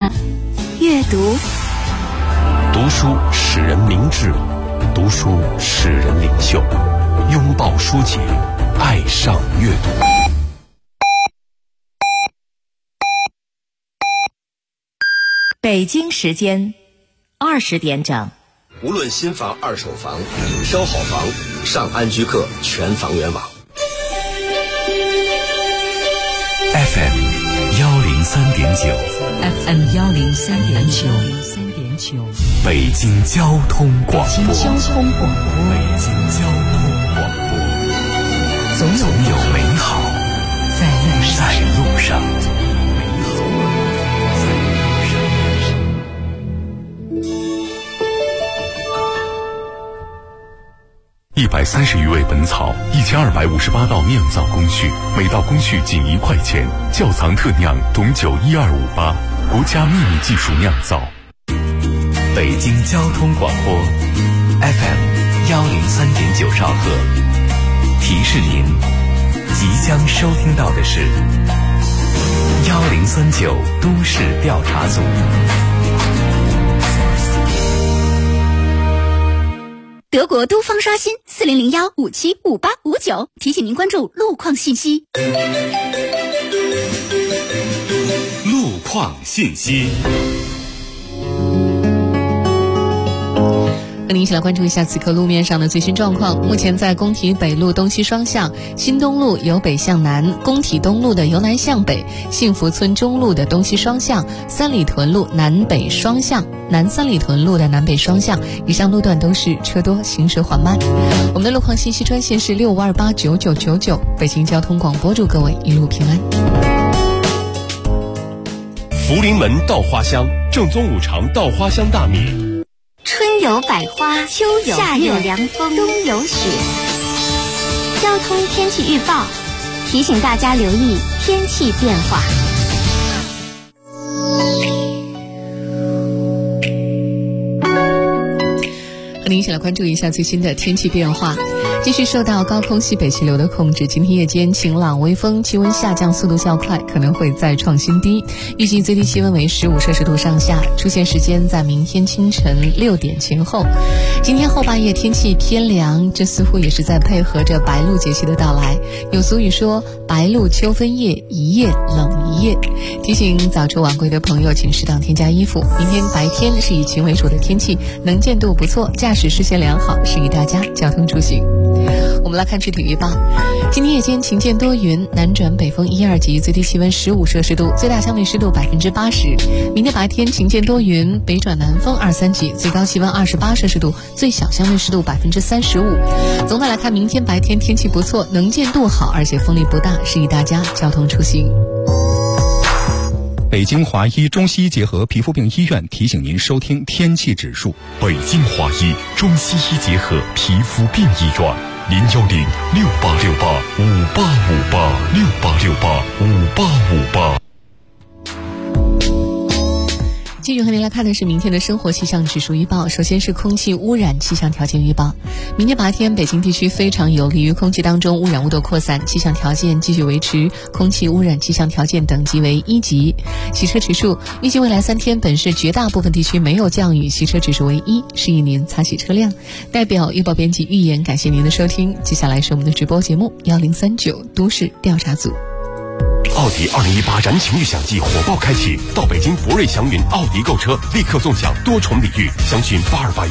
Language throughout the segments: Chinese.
阅读。 读书使人明智，读书使人领袖。拥抱书籍，爱上阅读。 北京时间20点整。 无论新房、二手房，挑好房，上安居客全房源网。 FM 103.9 FM 103.9 北京交通广播。 北京交通广播。 总有美好在路上。130余味本草，1258道酿造工序，每道工序仅1块钱。窖藏特酿董酒12588，国家秘密技术酿造。北京交通广播 FM 103.9兆赫。提示您，即将收听到的是1039都市调查组。 德国都方刷新4001575859，提醒您关注路况信息。 路况信息。 和您一起来关注一下此刻路面上的最新状况。目前在工体北路东西双向、新东路由北向南、工体东路的由南向北、幸福村中路的东西双向、三里屯路南北双向、南三里屯路的南北双向，以上路段都是车多，行驶缓慢。我们的路况信息专线是65289999，北京交通广播，祝各位一路平安。 福临门稻花香，正宗五常稻花香大米。 春有百花，秋有夏有凉风，冬有雪。交通天气预报提醒大家留意天气变化。 和您一起来关注一下最新的天气变化。继续受到高空西北气流的控制，今天夜间晴朗微风，气温下降速度较快，可能会再创新低。预计最低气温为15摄氏度上下，出现时间在明天清晨6点前后。今天后半夜天气偏凉，这似乎也是在配合着白露节气的到来。有俗语说白露秋分夜，一夜冷一夜，提醒早出晚归的朋友请适当添加衣服。明天白天是以晴为主的天气，能见度不错，驾驶视线良好，适宜大家交通出行。我们来看具体预报。今天夜间晴间多云，南转北风1、2级，最低气温15摄氏度，最大相对湿度80%。明天白天晴间多云，北转南风2、3级，最高气温28摄氏度，最小相对湿度35%。总的来看，明天白天天气不错，能见度好，而且风力不大，适宜大家交通出行。 北京华医中西医结合皮肤病医院提醒您收听天气指数。 北京华医中西医结合皮肤病医院，0106868585858，68685858。 继续和您来看的是明天的生活气象指数预报。首先是空气污染气象条件预报。明天白天北京地区非常有利于空气当中污染物的扩散，气象条件继续维持空气污染气象条件等级为1级。洗车指数，预计未来3天本市绝大部分地区没有降雨，洗车指数为1，适宜您擦洗车辆。代表预报编辑预言，感谢您的收听。接下来是我们的直播节目1039都市调查组。 奥迪2018燃情预享季火爆开启，到北京博瑞祥云奥迪购车，立刻送享多重礼遇，详询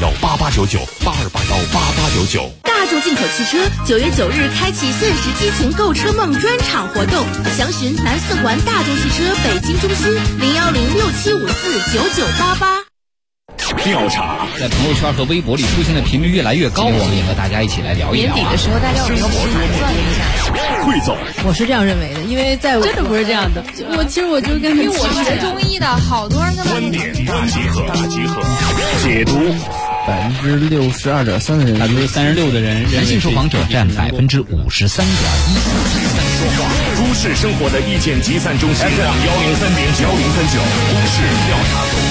82818899，82818899。 大众进口汽车9月9日开启限时激情购车梦专场活动，详询南四环大众汽车北京中心01067549988。 调查在朋友圈和微博里出现的频率越来越高，我们也和大家一起来聊一聊。 年底的时候，大家有没有盘算一下？ 汇总， 我是这样认为的，因为在真的不是这样的。我其实就跟因为我学中医的，好多人在观点大集合，解读。 62.3%的人 ，36%的人，男性受访者占53.1%。 都市生活的意见集散中心， FM 103.9， 103.9都市调查组。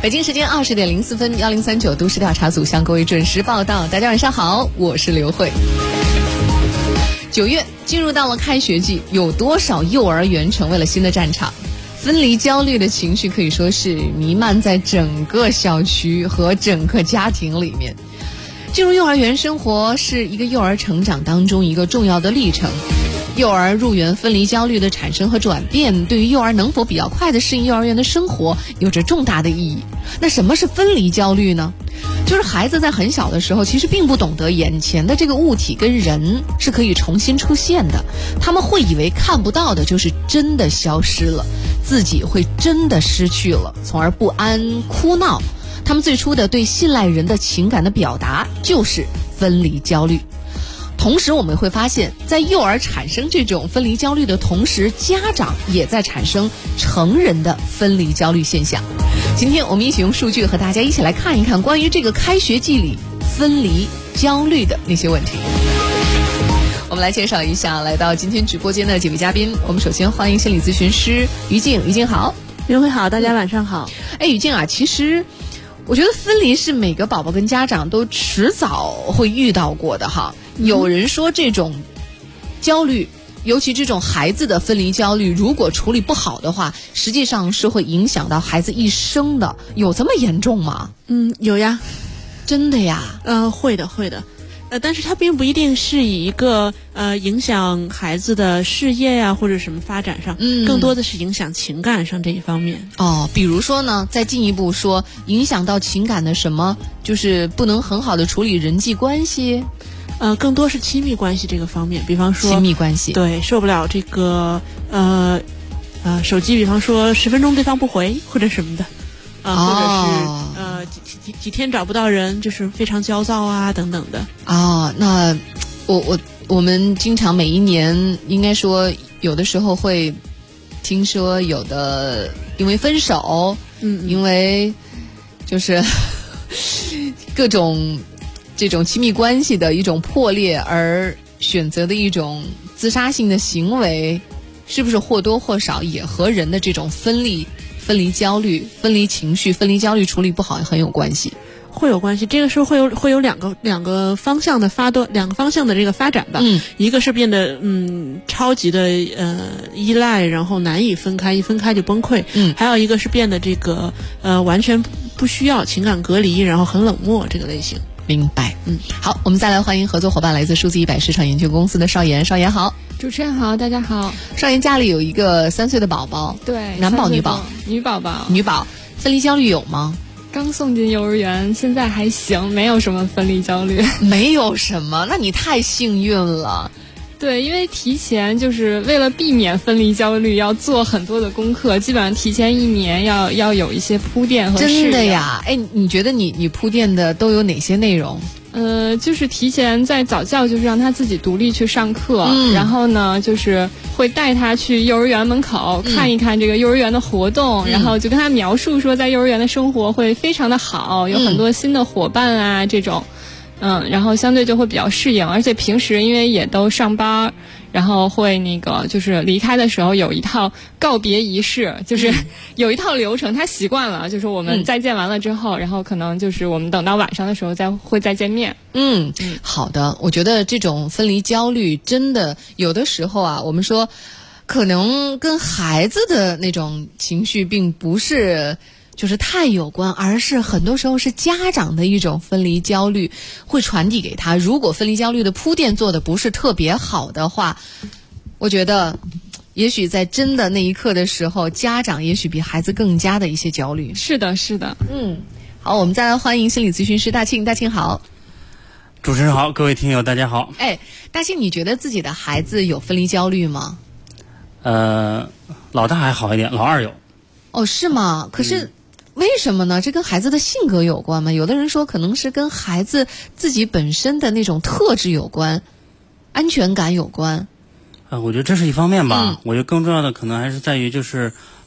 北京时间20:04，1039都市调查组向各位准时报道。大家晚上好，我是刘慧。9月进入到了开学季，有多少幼儿园成为了新的战场？分离焦虑的情绪可以说是弥漫在整个小区和整个家庭里面。进入幼儿园生活是一个幼儿成长当中一个重要的历程。幼儿入园分离焦虑的产生和转变，对于幼儿能否比较快地适应幼儿园的生活有着重大的意义。那什么是分离焦虑呢？就是孩子在很小的时候其实并不懂得眼前的这个物体跟人是可以重新出现的，他们会以为看不到的就是真的消失了，自己会真的失去了，从而不安哭闹。他们最初的对信赖人的情感的表达就是分离焦虑。同时我们会发现，在幼儿产生这种分离焦虑的同时，家长也在产生成人的分离焦虑现象。今天我们一起用数据和大家一起来看一看关于这个开学季里分离焦虑的那些问题。我们来介绍一下来到今天直播间的几位嘉宾。我们首先欢迎心理咨询师于静。于静好。 刘慧好，大家晚上好。 于静啊，其实我觉得分离是每个宝宝跟家长都迟早会遇到过的哈。有人说这种焦虑，尤其这种孩子的分离焦虑，如果处理不好的话，实际上是会影响到孩子一生的。有这么严重吗？ 有呀。 真的呀？ 会的。但是它并不一定是以一个影响孩子的事业呀或者什么发展上，更多的是影响情感上这一方面。 比如说呢，再进一步说，影响到情感的什么，就是不能很好的处理人际关系。 更多是亲密关系这个方面，比方说亲密关系， 对，受不了这个手机，比方说10分钟对方不回或者什么的，或者是几天找不到人，就是非常焦躁啊等等的。 那我们经常每一年应该说有的时候会听说有的因为分手，因为就是各种这种亲密关系的一种破裂而选择的一种自杀性的行为，是不是或多或少也和人的这种分离焦虑、分离情绪、分离焦虑处理不好很有关系？ 会有关系，这个时候会有两个方向的两个方向的这个发展吧。一个是变得超级的依赖，然后难以分开，一分开就崩溃。还有一个是变得这个完全不需要情感隔离，然后很冷漠这个类型。 明白。好，我们再来欢迎合作伙伴，来自数字100市场研究公司的邵岩。邵岩好。 主持人好，大家好。 邵岩家里有一个3岁的宝宝， 对， 男宝女宝？ 女宝宝。 女宝，分离焦虑有吗？ 刚送进幼儿园，现在还行，没有什么分离焦虑。 没有什么，那你太幸运了。 对，因为提前就是为了避免分离焦虑，要做很多的功课，基本上提前1年要有一些铺垫和适应。 真的呀？你觉得你铺垫的都有哪些内容？ 就是提前在早教，就是让他自己独立去上课，然后呢，就是会带他去幼儿园门口看一看这个幼儿园的活动，然后就跟他描述说，在幼儿园的生活会非常的好，有很多新的伙伴啊这种。然后相对就会比较适应，而且平时因为也都上班，然后会那个就是离开的时候有一套告别仪式，就是有一套流程，他习惯了，就是我们再见完了之后，然后可能就是我们等到晚上的时候再见面。 好的，我觉得这种分离焦虑真的有的时候啊，我们说可能跟孩子的那种情绪并不是就是太有关，而是很多时候是家长的一种分离焦虑会传递给他。如果分离焦虑的铺垫做的不是特别好的话，我觉得也许在真的那一刻的时候，家长也许比孩子更加的一些焦虑。 是的。 好，我们再来欢迎心理咨询师大庆。大庆好。 主持人好，各位听友大家好。 大庆，你觉得自己的孩子有分离焦虑吗？ 老大还好一点，老二有。 是吗？可是为什么呢？这跟孩子的性格有关吗？有的人说可能是跟孩子自己本身的那种特质有关，安全感有关。 我觉得这是一方面吧。我觉得更重要的可能还是在于就是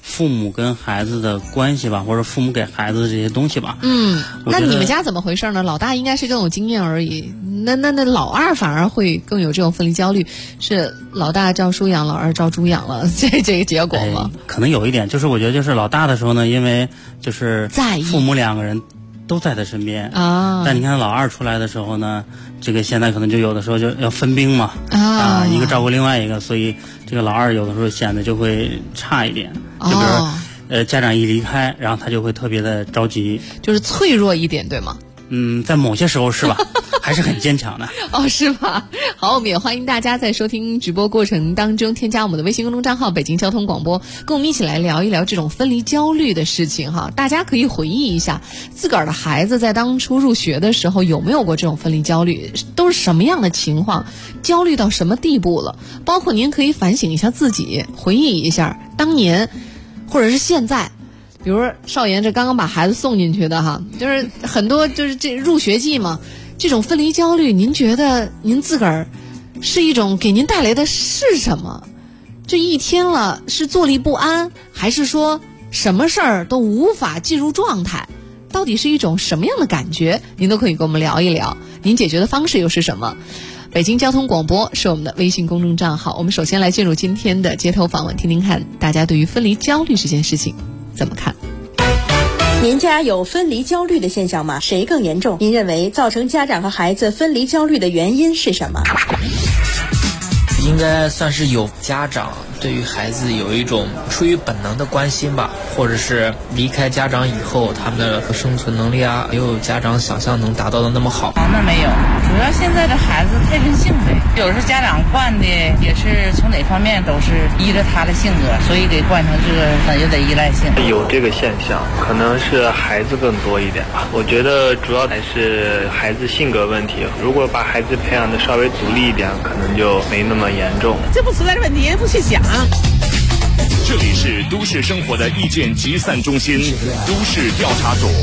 父母跟孩子的关系吧，或者父母给孩子的这些东西吧。 那你们家怎么回事呢？老大应该是更有经验而已，那老二反而会更有这种分离焦虑，是老大照书养，老二照猪养了，这个结果吗？ 可能有一点，就是我觉得就是老大的时候呢，因为就是父母2个人都在他身边啊，但你看老二出来的时候呢，这个现在可能就有的时候就要分兵嘛一个照顾另外一个，所以这个老二有的时候显得就会差一点，就比如家长一离开，然后他就会特别的着急， 就是脆弱一点，对吗？ 在某些时候是吧？还是很坚强的。 是吧？好，我们也欢迎大家在收听直播过程当中添加我们的微信公众账号北京交通广播，跟我们一起来聊一聊这种分离焦虑的事情哈。大家可以回忆一下自个儿的孩子在当初入学的时候有没有过这种分离焦虑，都是什么样的情况，焦虑到什么地步了，包括您可以反省一下自己，回忆一下当年或者是现在。比如说少言这刚刚把孩子送进去的哈，就是很多就是这入学季嘛，这种分离焦虑，您觉得您自个儿是一种给您带来的是什么？这一天了是坐立不安，还是说什么事儿都无法进入状态？到底是一种什么样的感觉？您都可以跟我们聊一聊，您解决的方式又是什么？北京交通广播是我们的微信公众账号。我们首先来进入今天的街头访问，听听看大家对于分离焦虑这件事情怎么看？ 您家有分离焦虑的现象吗？谁更严重？您认为造成家长和孩子分离焦虑的原因是什么？ 应该算是有家长对于孩子有一种出于本能的关心吧，或者是离开家长以后他们的生存能力啊，也有家长想象能达到的那么好。 那没有，主要现在的孩子太任性呗，有时候家长惯的也是从哪方面都是依着他的性格，所以给惯成这个很有点依赖性。 有这个现象，可能是孩子更多一点吧。我觉得主要还是孩子性格问题，如果把孩子培养的稍微独立一点，可能就没那么严重。 这不存在的问题，不去想。 这里是都市生活的意见集散中心，都市调查组。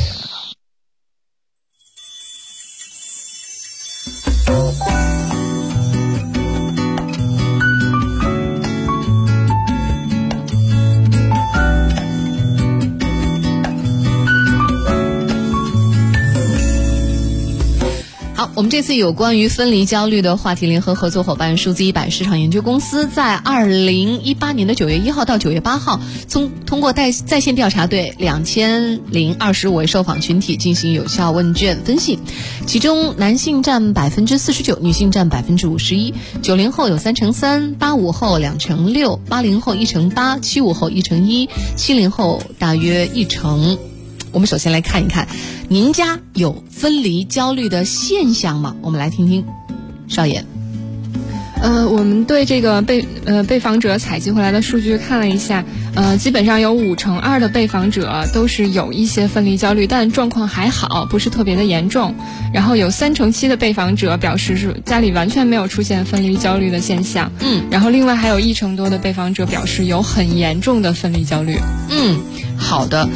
好，我们这次有关于分离焦虑的话题联合合作伙伴数字100市场研究公司在2018年的9月1号到9月8号，通过在线调查对2025位受访群体进行有效问卷分析，其中男性占49%，女性占51%。90后有3%，85后2%，80后1%，75后1%， 70后大约1%。我们首先来看一看，您家有分离焦虑的现象吗？我们来听听少言。 我们对这个被访者采集回来的数据看了一下，基本上有52%的被访者都是有一些分离焦虑，但状况还好，不是特别的严重。然后有3%的被访者表示是家里完全没有出现分离焦虑的现象。然后另外还有1%多的被访者表示有很严重的分离焦虑。 好的。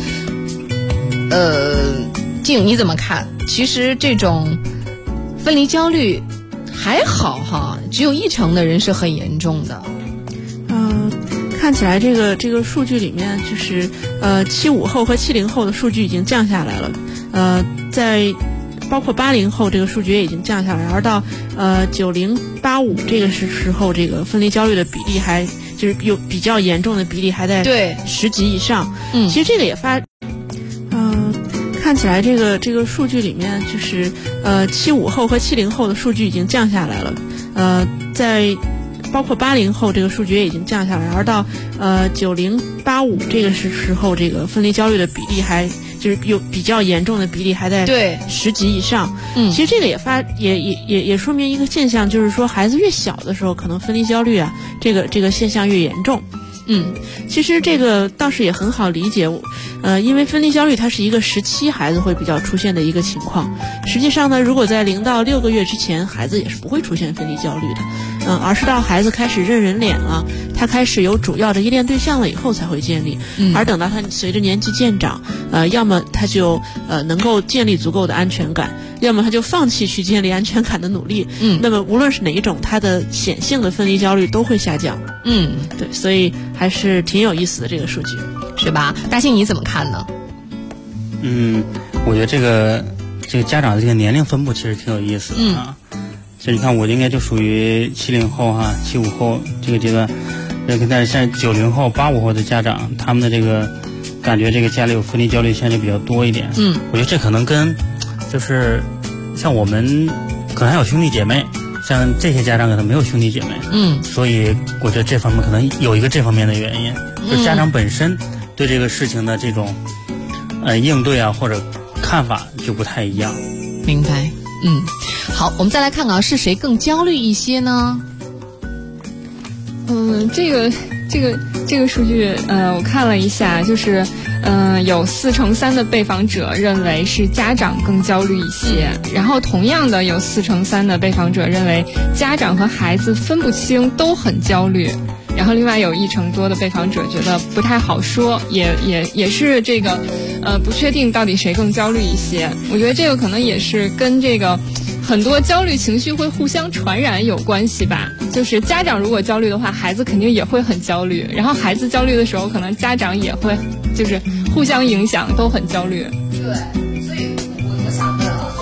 静你怎么看？其实这种分离焦虑还好哈，只有1%的人是很严重的。 看起来这个数据里面就是75后和70后的数据已经降下来了，在包括80后这个数据也已经降下来，而到90、85这个时候，这个分离焦虑的比例还就是有比较严重的比例还在10级以上。其实这个也看起来这个数据里面就是75后和70后的数据已经降下来了，在包括80后这个数据也已经降下来，而到90、85这个时候，这个分离焦虑的比例还就是有比较严重的比例还在10级以上。其实这个也说明一个现象，就是说孩子越小的时候，可能分离焦虑啊这个现象越严重。其实这个倒是也很好理解，因为分离焦虑它是一个时期孩子会比较出现的一个情况。实际上呢，如果在0到6个月之前，孩子也是不会出现分离焦虑的。 而是到孩子开始认人脸了，他开始有主要的依恋对象了以后才会建立。而等到他随着年纪渐长，要么他就能够建立足够的安全感，要么他就放弃去建立安全感的努力。那么无论是哪一种，他的显性的分离焦虑都会下降。对，所以还是挺有意思的这个数据， 是吧？大兴你怎么看呢？ 我觉得这个家长的这个年龄分布其实挺有意思的啊。其实你看，我应该就属于70后哈，75后这个阶段。但是像90后、85后的家长，他们的这个感觉，这个家里有分离焦虑现在就比较多一点。我觉得这可能跟就是像我们可能还有兄弟姐妹，像这些家长可能没有兄弟姐妹。所以我觉得这方面可能有一个这方面的原因，就是家长本身对这个事情的这种应对啊或者看法就不太一样。 明白。好，我们再来看看是谁更焦虑一些呢？ 这个数据我看了一下，就是有4成3的被访者认为是家长更焦虑一些，然后同样的有4成3的被访者认为家长和孩子分不清，都很焦虑。然后另外有1成多的被访者觉得不太好说，也是这个不确定到底谁更焦虑一些。我觉得这个可能也是跟这个很多焦虑情绪会互相传染有关系吧。就是家长如果焦虑的话，孩子肯定也会很焦虑，然后孩子焦虑的时候，可能家长也会就是互相影响，都很焦虑。 对，所以我想问啊，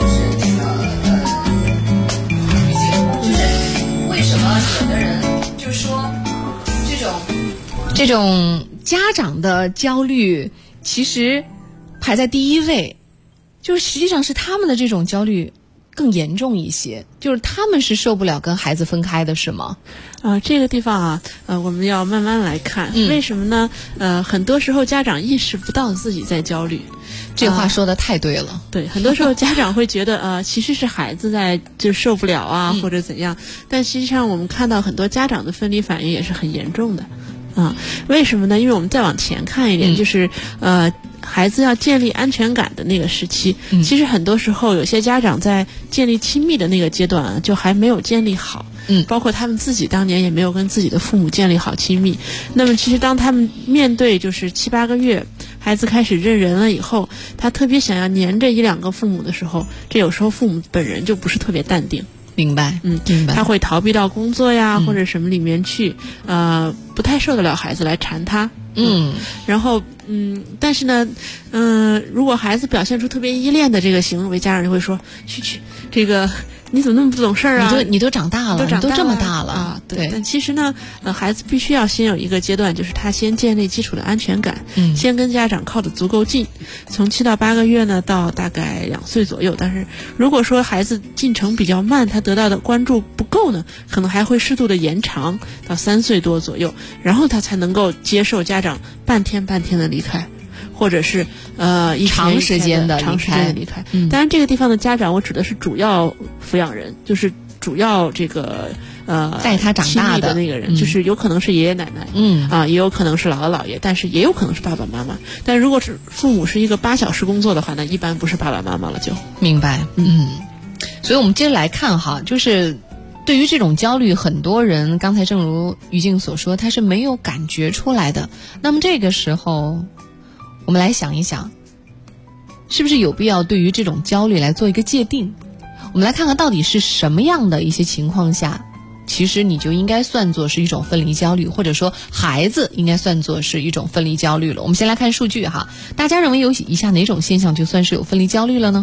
就是为什么有的人就说这种家长的焦虑其实排在第一位，就是实际上是他们的这种焦虑更严重一些，就是他们是受不了跟孩子分开的，是吗？ 这个地方啊，我们要慢慢来看。为什么呢？很多时候家长意识不到自己在焦虑。 这话说的太对了。 对，很多时候家长会觉得其实是孩子在就受不了啊，或者怎样。但实际上我们看到很多家长的分离反应也是很严重的。为什么呢？因为我们再往前看一点，就是孩子要建立安全感的那个时期，其实很多时候有些家长在建立亲密的那个阶段就还没有建立好。包括他们自己当年也没有跟自己的父母建立好亲密。那么其实当他们面对就是7、8个月孩子开始认人了以后，他特别想要黏着1、2个父母的时候，这有时候父母本人就不是特别淡定。 明白。 他会逃避到工作呀或者什么里面去，不太受得了孩子来缠他。然后但是呢如果孩子表现出特别依恋的这个行为，家长就会说去这个你怎么那么不懂事儿啊？ 你都长大了，你都这么大了啊！ 对。但其实呢，孩子必须要先有一个阶段，就是他先建立基础的安全感，先跟家长靠得足够近。从7到8个月呢，到大概2岁左右。但是如果说孩子进程比较慢，他得到的关注不够呢，可能还会适度的延长到3岁多左右，然后他才能够接受家长半天的离开。或者是长时间的离开。当然这个地方的家长我指的是主要抚养人，就是主要这个带他长大的那个人，就是有可能是爷爷奶奶，也有可能是姥姥姥爷，但是也有可能是爸爸妈妈。但如果是父母是一个8小时工作的话，那一般不是爸爸妈妈了就。 明白。所以我们接着来看哈，就是对于这种焦虑，很多人刚才正如于静所说，他是没有感觉出来的。那么这个时候我们来想一想，是不是有必要对于这种焦虑来做一个界定？我们来看看到底是什么样的一些情况下，其实你就应该算作是一种分离焦虑，或者说孩子应该算作是一种分离焦虑了。我们先来看数据哈，大家认为有以下哪种现象就算是有分离焦虑了呢？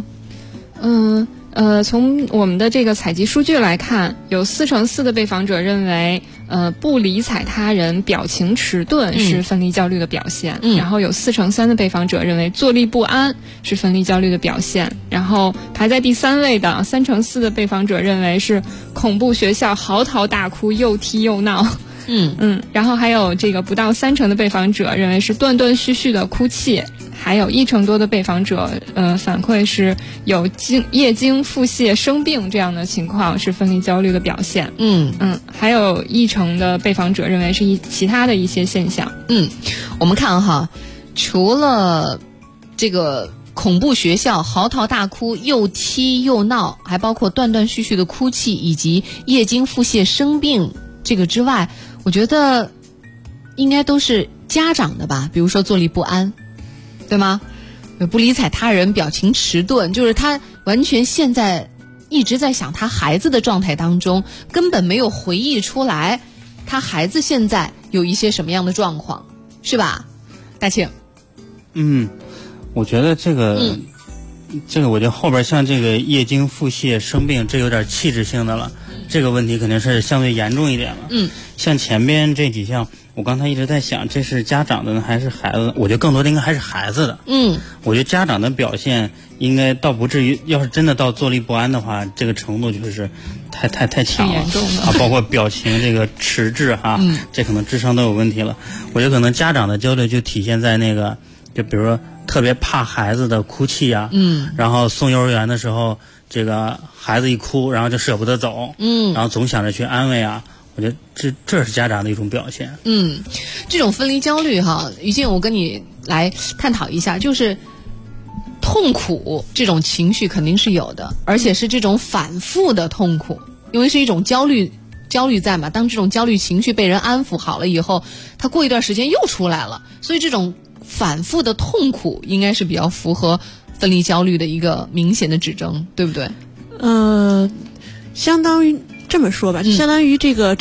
从我们的这个采集数据来看，有4成4的被访者认为，不理睬他人、表情迟钝是分离焦虑的表现。然后有4成3的被访者认为坐立不安是分离焦虑的表现。然后排在第3位的3成4的被访者认为是恐怖学校嚎啕大哭、又踢又闹。然后还有这个不到3成的被访者认为是断断续续的哭泣，还有1成多的被访者反馈是有夜惊、腹泻、生病这样的情况是分离焦虑的表现。还有1成的被访者认为是其他的一些现象。 我们看哈，除了这个恐怖学校、嚎啕大哭、又踢又闹，还包括断断续续的哭泣，以及夜经腹泻生病这个之外，我觉得应该都是家长的吧，比如说坐立不安，对吗？不理睬他人，表情迟钝，就是他完全现在一直在想他孩子的状态当中，根本没有回忆出来他孩子现在有一些什么样的状况，是吧？大庆。 我觉得这个我觉得后边像这个夜经腹泻生病，这有点气质性的了，这个问题肯定是相对严重一点了。像前边这几项，我刚才一直在想，这是家长的呢还是孩子的？我觉得更多的应该还是孩子的。我觉得家长的表现应该倒不至于，要是真的到坐立不安的话，这个程度就是太强了， 严重的啊，包括表情这个迟滞哈，这可能智商都有问题了。我觉得可能家长的焦虑就体现在那个，就比如说特别怕孩子的哭泣啊，然后送幼儿园的时候，这个孩子一哭，然后就舍不得走，然后总想着去安慰啊。我觉得这是家长的一种表现。 这种分离焦虑哈，于静，我跟你来探讨一下，就是痛苦这种情绪肯定是有的，而且是这种反复的痛苦，因为是一种焦虑在嘛。当这种焦虑情绪被人安抚好了以后，它过一段时间又出来了，所以这种反复的痛苦应该是比较符合分离焦虑的一个明显的指征，对不对？ 相当于这么说吧，就相当于这个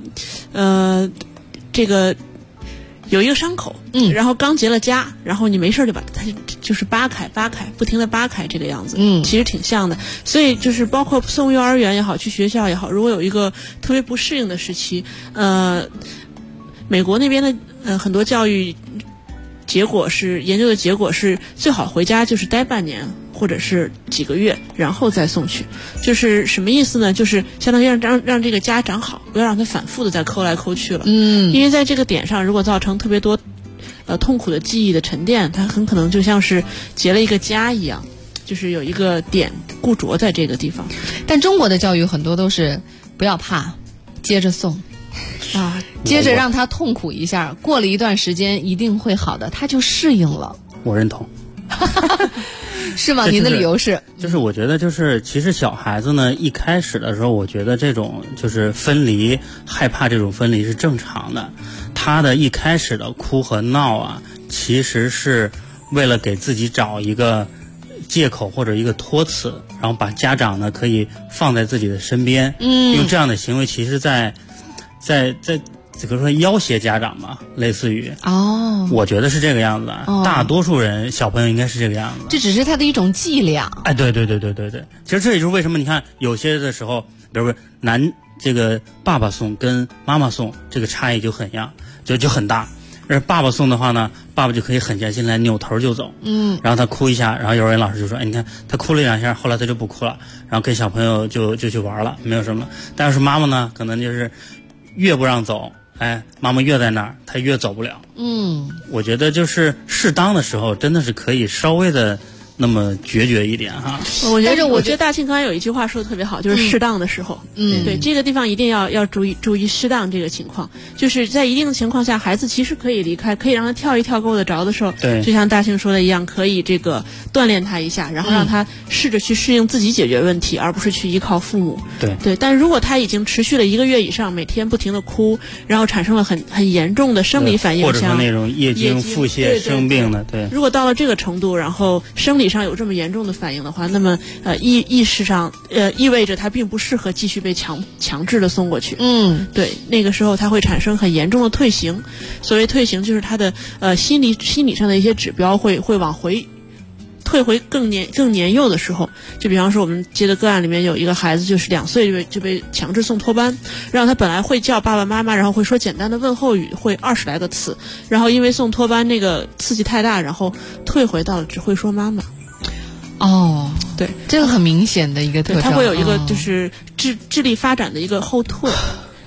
有一个伤口，然后刚结了痂，然后你没事就把它就是扒开，不停的扒开这个样子，其实挺像的。所以就是包括送幼儿园也好，去学校也好，如果有一个特别不适应的时期，美国那边的很多教育研究的结果是最好回家就是待半年或者是几个月，然后再送去。就是什么意思呢？就是相当于让这个痂长好，不要让它反复的再抠来抠去了。因为在这个点上，如果造成特别多痛苦的记忆的沉淀，它很可能就像是结了一个痂一样，就是有一个点固着在这个地方。 但中国的教育很多都是不要怕，接着送。接着让他痛苦一下，过了一段时间一定会好的，他就适应了。 我认同。 是吗？您的理由是？ 就是我觉得其实小孩子呢，一开始的时候，我觉得这种就是分离，害怕这种分离是正常的。他的一开始的哭和闹啊，其实是为了给自己找一个借口或者一个托词，然后把家长呢可以放在自己的身边。用这样的行为，其实在比如说要挟家长嘛，类似于我觉得是这个样子。大多数人小朋友应该是这个样子。 这只是他的一种伎俩。 对。其实这也就是为什么你看有些的时候，比如说这个爸爸送跟妈妈送这个差异就很很大。而爸爸送的话呢，爸爸就可以狠下心来扭头就走。然后他哭一下，然后幼儿园老师就说：“你看他哭了2下，后来他就不哭了，然后跟小朋友就去玩了，没有什么。”但是妈妈呢，可能就是越不让走。妈妈越在那儿，他越走不了。我觉得就是适当的时候，真的是可以稍微的那么决绝一点哈。 我觉得大庆刚才有一句话说的特别好，就是适当的时候。对这个地方一定要注意适当这个情况，就是在一定的情况下，孩子其实可以离开，可以让他跳一跳够得着的时候， 对， 就像大庆说的一样，可以这个锻炼他一下，然后让他试着去适应自己解决问题，而不是去依靠父母。对，但如果他已经持续了1个月以上，每天不停的哭，然后产生了很严重的生理反应， 或者是那种夜经腹泻生病的，对。 如果到了这个程度，然后生理上有这么严重的反应的话，那么意识上意味着他并不适合继续被强制的送过去。对，那个时候他会产生很严重的退行。所谓退行，就是他的心理上的一些指标会往回退回更年幼的时候。就比方说我们接的个案里面有一个孩子，就是2岁就被强制送托班，让他本来会叫爸爸妈妈，然后会说简单的问候语，会20来个词，然后因为送托班那个刺激太大，然后退回到了只会说妈妈。对， 这个很明显的一个特征。 他会有一个就是智力发展的一个后退。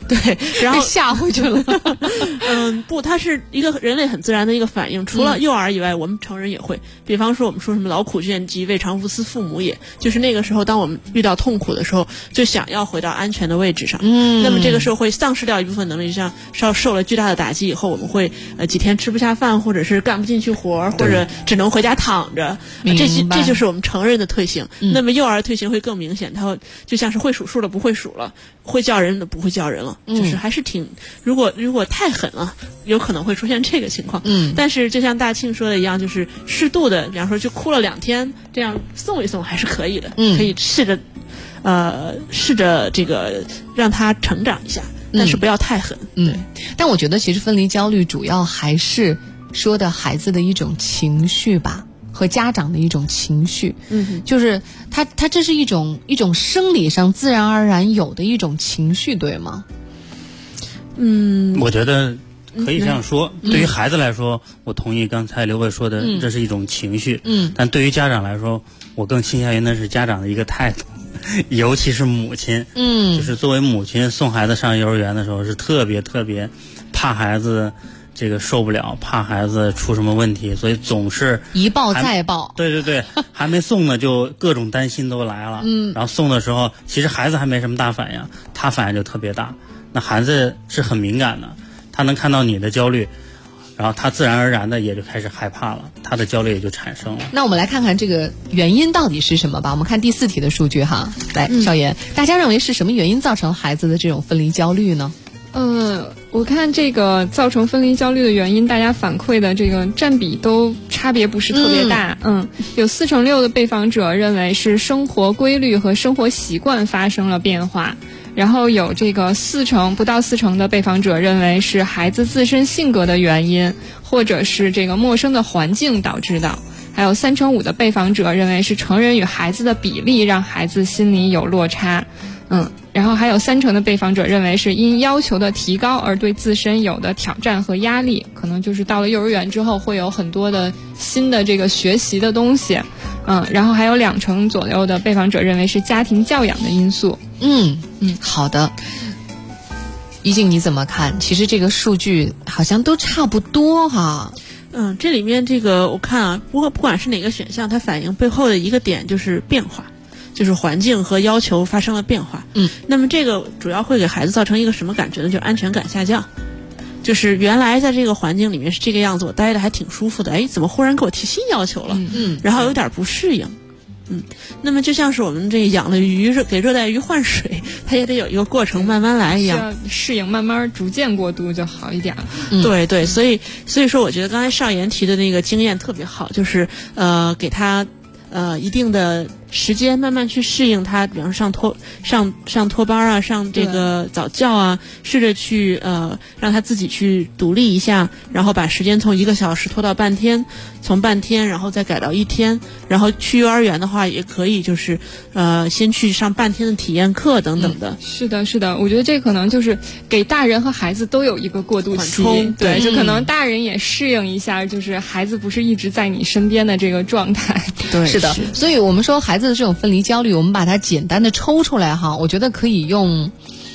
对，然后吓回去了。 不，它是一个人类很自然的一个反应。除了幼儿以外，我们成人也会。比方说，我们说什么劳苦倦极，未尝不思父母也，就是那个时候，当我们遇到痛苦的时候，就想要回到安全的位置上。那么这个时候会丧失掉一部分能力，就像受了巨大的打击以后，我们会几天吃不下饭，或者是干不进去活，或者只能回家躺着。这就是我们成人的退行。那么幼儿退行会更明显，它就像是会数数的不会数了，会叫人的不会叫人了，就是还是挺，如果太狠了，有可能会出现这个情况。但是就像大庆说的一样，就是适度的，比方说就哭了2天，这样送一送还是可以的，可以试着这个让他成长一下，但是不要太狠。 但我觉得其实分离焦虑主要还是说的孩子的一种情绪吧。和家长的一种情绪，就是他这是一种生理上自然而然有的一种情绪，对吗？ 我觉得可以这样说。对于孩子来说，我同意刚才刘伟说的，这是一种情绪。但对于家长来说，我更倾向于那是家长的一个态度，尤其是母亲。就是作为母亲送孩子上幼儿园的时候，是特别怕孩子。这个受不了，怕孩子出什么问题，所以总是一报再报。 对，还没送呢，就各种担心都来了。然后送的时候，其实孩子还没什么大反应，他反应就特别大。那孩子是很敏感的，他能看到你的焦虑，然后他自然而然的也就开始害怕了，他的焦虑也就产生了。 那我们来看看这个原因到底是什么吧。我们看第4题的数据哈，来，邵妍，大家认为是什么原因造成孩子的这种分离焦虑呢？ 我看这个造成分离焦虑的原因，大家反馈的这个占比都差别不是特别大。有46%的被访者认为是生活规律和生活习惯发生了变化，然后有这个不到4成的被访者认为是孩子自身性格的原因，或者是这个陌生的环境导致的。还有3.5%的被访者认为是成人与孩子的比例让孩子心里有落差。然后还有3成的被访者认为是因要求的提高而对自身有的挑战和压力，可能就是到了幼儿园之后会有很多的新的这个学习的东西。然后还有2成左右的被访者认为是家庭教养的因素。 好的。一静你怎么看？其实这个数据好像都差不多哈。 这里面这个我看啊，不管是哪个选项，它反映背后的一个点就是变化。就是环境和要求发生了变化。那么这个主要会给孩子造成一个什么感觉呢？就是安全感下降。就是原来在这个环境里面是这个样子，我待的还挺舒服的，怎么忽然给我提新要求了？然后有点不适应。那么就像是我们这养了鱼，给热带鱼换水，它也得有一个过程，慢慢来一样。 需要适应，慢慢逐渐过渡就好一点了。 对，所以说，我觉得刚才邵妍提的那个经验特别好，就是给他一定的时间慢慢去适应他，比方说上托班啊，上这个早教啊，试着去让他自己去独立一下，然后把时间从1个小时拖到半天，从半天然后再改到1天，然后去幼儿园的话也可以，就是先去上半天的体验课等等的。 是的，我觉得这可能就是给大人和孩子都有一个过渡期，对，就可能大人也适应一下，就是孩子不是一直在你身边的这个状态。 对，是的，所以我们说孩子的这种分离焦虑，我们把它简单的抽出来哈，我觉得可以用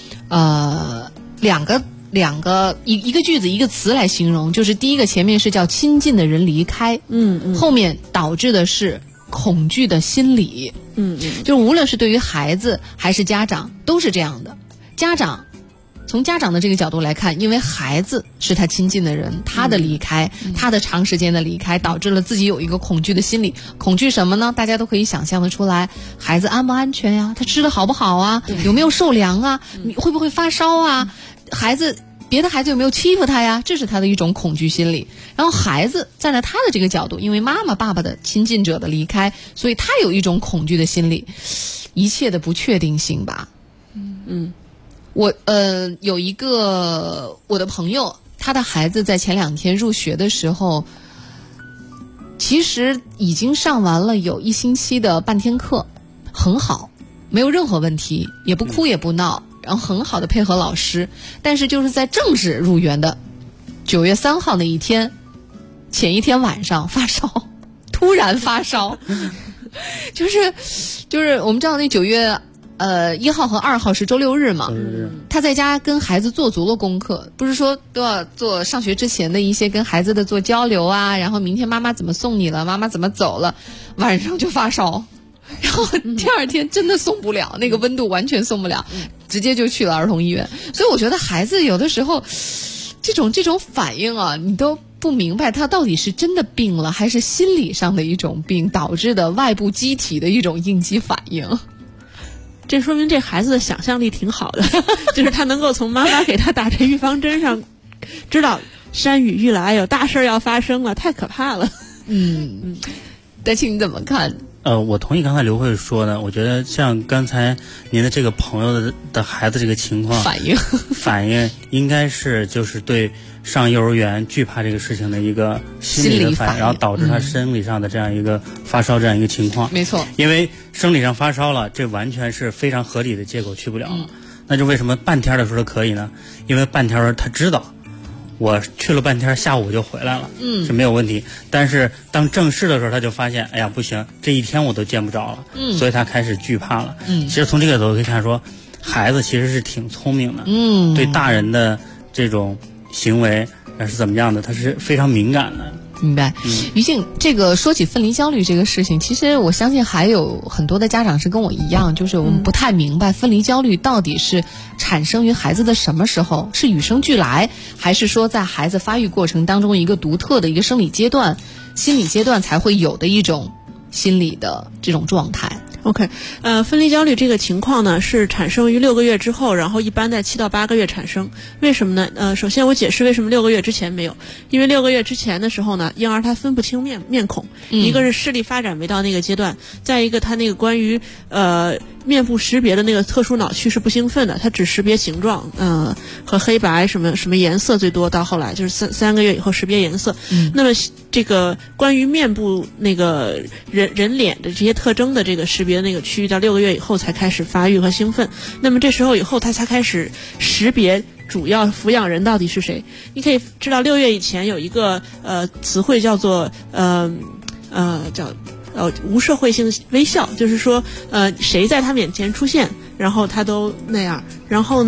两个一个句子一个词来形容，就是第一个前面是叫亲近的人离开，后面导致的是恐惧的心理，就是无论是对于孩子还是家长都是这样的。从家长的这个角度来看，因为孩子是他亲近的人，他的离开，他的长时间的离开，导致了自己有一个恐惧的心理。恐惧什么呢？大家都可以想象得出来，孩子安不安全呀？他吃的好不好啊？有没有受凉啊？会不会发烧啊？别的孩子有没有欺负他呀？这是他的一种恐惧心理。然后孩子站在他的这个角度，因为妈妈爸爸的亲近者的离开，所以他有一种恐惧的心理，一切的不确定性吧。我有一个我的朋友，他的孩子在前2天入学的时候，其实已经上完了有1星期的半天课，很好，没有任何问题，也不哭也不闹，然后很好的配合老师。但是就是在正式入园的9月3号那一天，前一天晚上发烧，突然发烧，就是我们知道那9月 1号和2号是周六日嘛，他在家跟孩子做足了功课，不是说都要做上学之前的一些跟孩子的做交流啊，然后明天妈妈怎么送你了，妈妈怎么走了，晚上就发烧，然后第二天真的送不了，那个温度完全送不了，直接就去了儿童医院。所以我觉得孩子有的时候这种反应啊，你都不明白他到底是真的病了，还是心理上的一种病导致的外部机体的一种应激反应。 这说明这孩子的想象力挺好的，就是他能够从妈妈给他打这预防针上知道山雨欲来，有大事要发生了，太可怕了。 德庆你怎么看？ 我同意刚才刘慧说的，我觉得像刚才您的这个朋友的孩子这个情况反应应该是就是对上幼儿园惧怕这个事情的一个心理的反应，然后导致他生理上的这样一个发烧这样一个情况。 没错， 因为生理上发烧了，这完全是非常合理的借口去不了了。那就为什么半天的时候可以呢？因为半天他知道我去了半天，下午就回来了，是没有问题。但是当正式的时候，他就发现，哎呀，不行，这一天我都见不着了，所以他开始惧怕了。其实从这个角度可以看说，孩子其实是挺聪明的，对大人的这种行为是怎么样的，他是非常敏感的。 明白。于静，这个说起分离焦虑这个事情，其实我相信还有很多的家长是跟我一样，就是我们不太明白分离焦虑到底是产生于孩子的什么时候，是与生俱来，还是说在孩子发育过程当中一个独特的一个生理阶段、心理阶段才会有的一种心理的这种状态。 OK， 分离焦虑这个情况呢是产生于6个月之后，然后一般在7到8个月产生。为什么呢？首先我解释为什么6个月之前没有，因为6个月之前的时候呢，婴儿他分不清面孔，一个是视力发展没到那个阶段，再一个他那个关于面部识别的那个特殊脑区是不兴奋的，它只识别形状，和黑白什么颜色，最多到后来就是3个月以后识别颜色。那么这个关于面部那个人脸的这些特征的这个识别的那个区域，到6个月以后才开始发育和兴奋。那么这时候以后他才开始识别主要抚养人到底是谁。你可以知道6月以前有一个词汇叫做无社会性微笑，就是说谁在他面前出现，然后他都那样。然后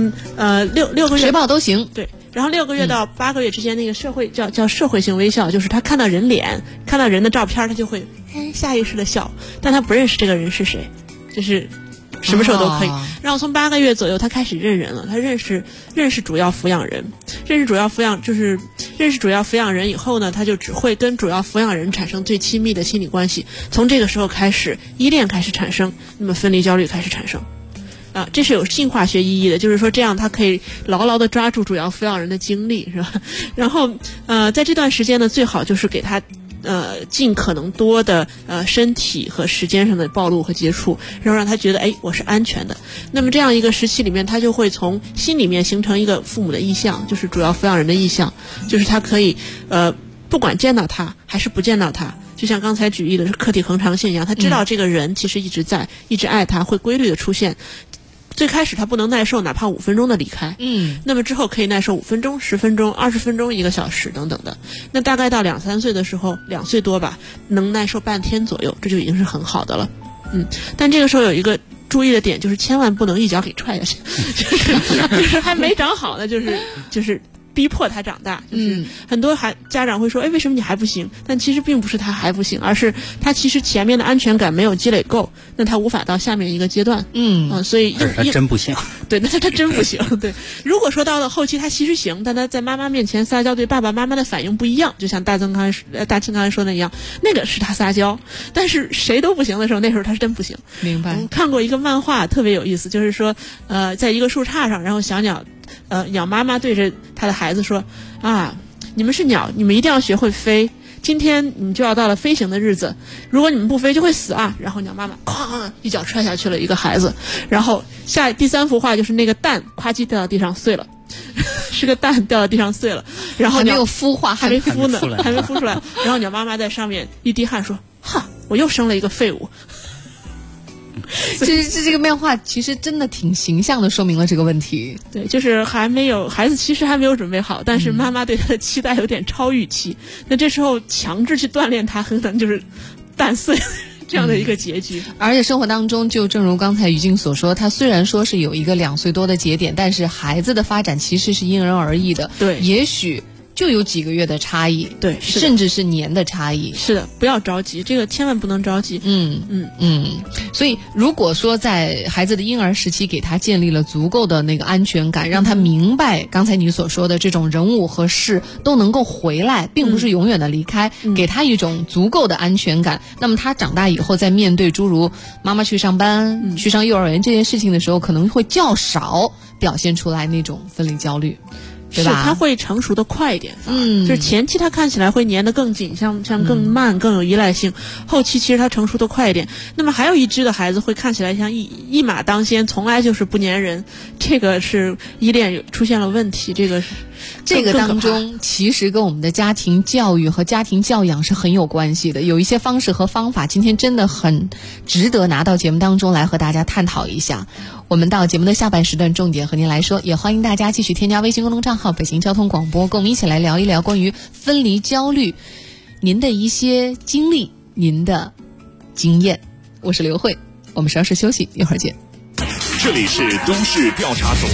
6个月谁抱都行。 对。然后6个月到8个月之间，那个社会叫社会性微笑，就是他看到人脸，看到人的照片，他就会下意识的笑，但他不认识这个人是谁，就是什么时候都可以。然后从8个月左右，他开始认人了，他认识主要抚养人，认识主要抚养人以后呢，他就只会跟主要抚养人产生最亲密的心理关系。从这个时候开始，依恋开始产生，那么分离焦虑开始产生。这是有进化学意义的，就是说这样他可以牢牢地抓住主要抚养人的精力，是吧？然后在这段时间呢，最好就是给他尽可能多的身体和时间上的暴露和接触，然后让他觉得我是安全的。那么这样一个时期里面，他就会从心里面形成一个父母的意向，就是主要抚养人的意向，就是他可以不管见到他还是不见到他，就像刚才举例的是客体恒常性一样，他知道这个人其实一直在，一直爱他，会规律的出现。最开始他不能耐受哪怕5分钟的离开，那么之后可以耐受5分钟、10分钟、20分钟、1个小时等等的。那大概到2、3岁的时候，2岁多吧，能耐受半天左右，这就已经是很好的了。但这个时候有一个注意的点，就是千万不能一脚给踹下去，就是还没长好呢，就是逼迫他长大。就是很多家长会说，为什么你还不行？但其实并不是他还不行，而是他其实前面的安全感没有积累够，那他无法到下面一个阶段。所以他真不行。 对，那他真不行。对，如果说到了后期他其实行，但他在妈妈面前撒娇，对爸爸妈妈的反应不一样，就像大庆刚才说的一样，那个是他撒娇，但是谁都不行的时候，那时候他是真不行。 明白。 看过一个漫画特别有意思，就是说在一个树杈上，然后小鸟鸟妈妈对着他的孩子说，你们是鸟，你们一定要学会飞，今天你就要到了飞行的日子，如果你们不飞就会死啊。然后鸟妈妈哐一脚踹下去了一个孩子，然后第3幅画就是那个蛋夸叽掉到地上碎了是个蛋掉到地上碎了，然后还没有孵化， 还没孵呢，还没孵出来然后鸟妈妈在上面一滴汗说，我又生了一个废物。 这个漫画其实真的挺形象的说明了这个问题。 对，就是孩子其实还没有准备好，但是妈妈对他的期待有点超预期，那这时候强制去锻炼他，很可能就是蛋碎这样的一个结局。 而且生活当中，就正如刚才于静所说，他虽然说是有一个2岁多的节点，但是孩子的发展其实是因人而异的。 对， 也许就有几个月的差异， 对， 甚至是年的差异。 是的，不要着急，这个千万不能着急。 所以如果说在孩子的婴儿时期给他建立了足够的那个安全感，让他明白刚才你所说的这种人物和事都能够回来，并不是永远的离开，给他一种足够的安全感，那么他长大以后在面对诸如妈妈去上班、去上幼儿园这件事情的时候，可能会较少表现出来那种分离焦虑。 是，他会成熟的快一点，就是前期他看起来会粘得更紧，像更慢、更有依赖性，后期其实他成熟的快一点。那么还有一只的孩子会看起来像一马当先，从来就是不粘人，这个是依恋出现了问题，这个当中其实跟我们的家庭教育和家庭教养是很有关系的，有一些方式和方法今天真的很值得拿到节目当中来和大家探讨一下。我们到节目的下半时段重点和您来说，也欢迎大家继续添加微信公众账号北京交通广播，跟我们一起来聊一聊关于分离焦虑您的一些经历，您的经验。我是刘慧，我们稍事休息，一会儿见。 这里是都市调查组。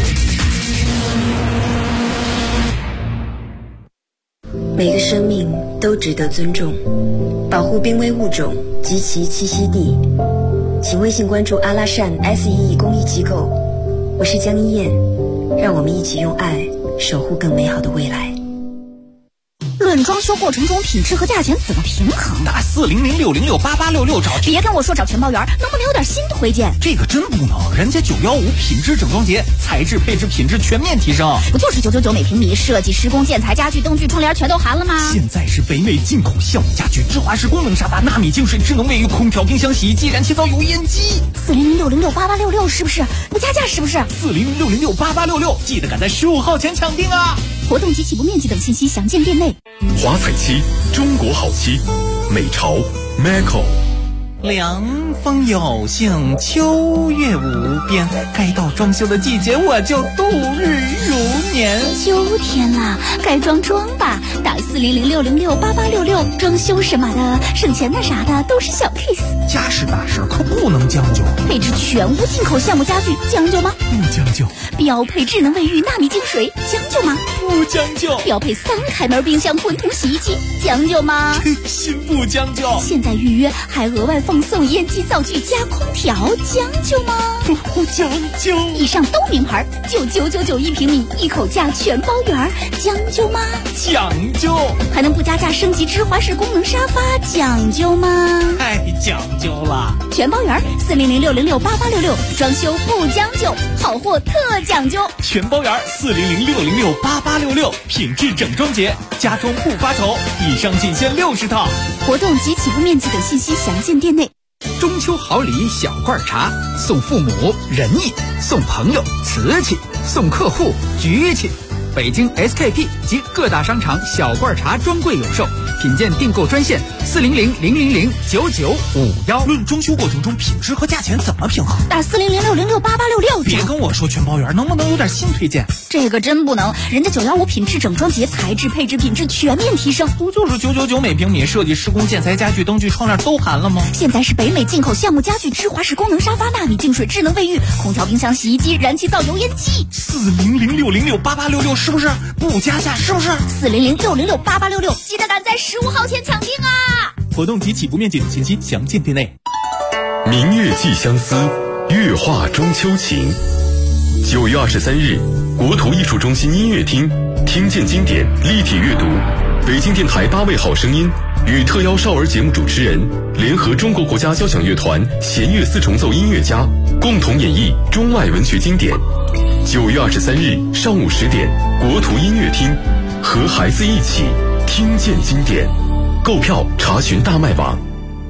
每个生命都值得尊重，保护濒危物种及其栖息地。请微信关注阿拉善 SEE 公益机构，我是江一燕，让我们一起用爱守护更美好的未来。 论装修过程中品质和价钱怎么平衡？ 打40060688866找。 别跟我说找全包圆，能不能有点新推荐？ 这个真不能，人家915品质整装节，材质配置品质全面提升。 不就是999每平米，设计施工建材家具灯具窗帘全都含了吗？ 现在是北美进口橡木家具、芝华士功能沙发、纳米净水、智能卫浴、空调、冰箱、洗衣机、燃气灶、油烟机。 40060688866是不是？不加价是不是 ？40060688866，记得赶在15号前抢订啊！ 活动及起步面积等信息详见店内。 华彩漆，中国好漆，美潮 Maco。 凉风有幸，秋月无边，该到装修的季节，我就度日如年。 秋天了，该装吧，打40060688866，装修什么的，省钱的啥的都是小 case。 家事大事可不能将就。 配置全屋进口橡木家具，将就吗？ 不将就。 标配智能卫浴、纳米净水，将就吗？ 不将就。 标配3开门冰箱、混土洗衣机，将就吗？ 心不将就。 现在预约还额外放送烟机灶具加空调，将就吗？ 不将就。 以上都名牌，99991平米，一口价全包圆，将就吗？ 讲究。 还能不加价升级芝华士功能沙发，讲究吗？ 太讲究了。 全包圆，40060688866，装修不将就，好货特讲究。 全包圆，40060688866，品质整装节，家装不发愁。以上仅限60套。 活动及起步面积等信息详见店内。 中秋好礼小罐茶，送父母仁义，送朋友瓷器，送客户局气。北京 SKP 及各大商场小罐茶专柜有售，品鉴订购专线40000009951。 论装修过程中品质和价钱怎么平衡？ 打40060688866。 别跟我说全包圆，能不能有点新推荐？ 这个真不能，人家915品质整装节，材质配置品质全面提升。 不就是999每平米，设计施工建材家具灯具窗帘都含了吗？ 现在是北美进口橡木家具、芝华士功能沙发、纳米净水、智能卫浴、空调、冰箱、洗衣机、燃气灶、油烟机。 40060688866是不是？不加价是不是 ？40060688866，记得赶在15号前抢订啊！ 活动及起步面积等信息详见店内。 明月寄相思，月画中秋情。9月23日，国图艺术中心音乐厅，听见经典，立体阅读。北京电台8位好声音与特邀少儿节目主持人联合中国国家交响乐团弦乐4重奏音乐家，共同演绎中外文学经典。9月23日上午10点，国图音乐厅，和孩子一起听见经典。购票查询大麦网。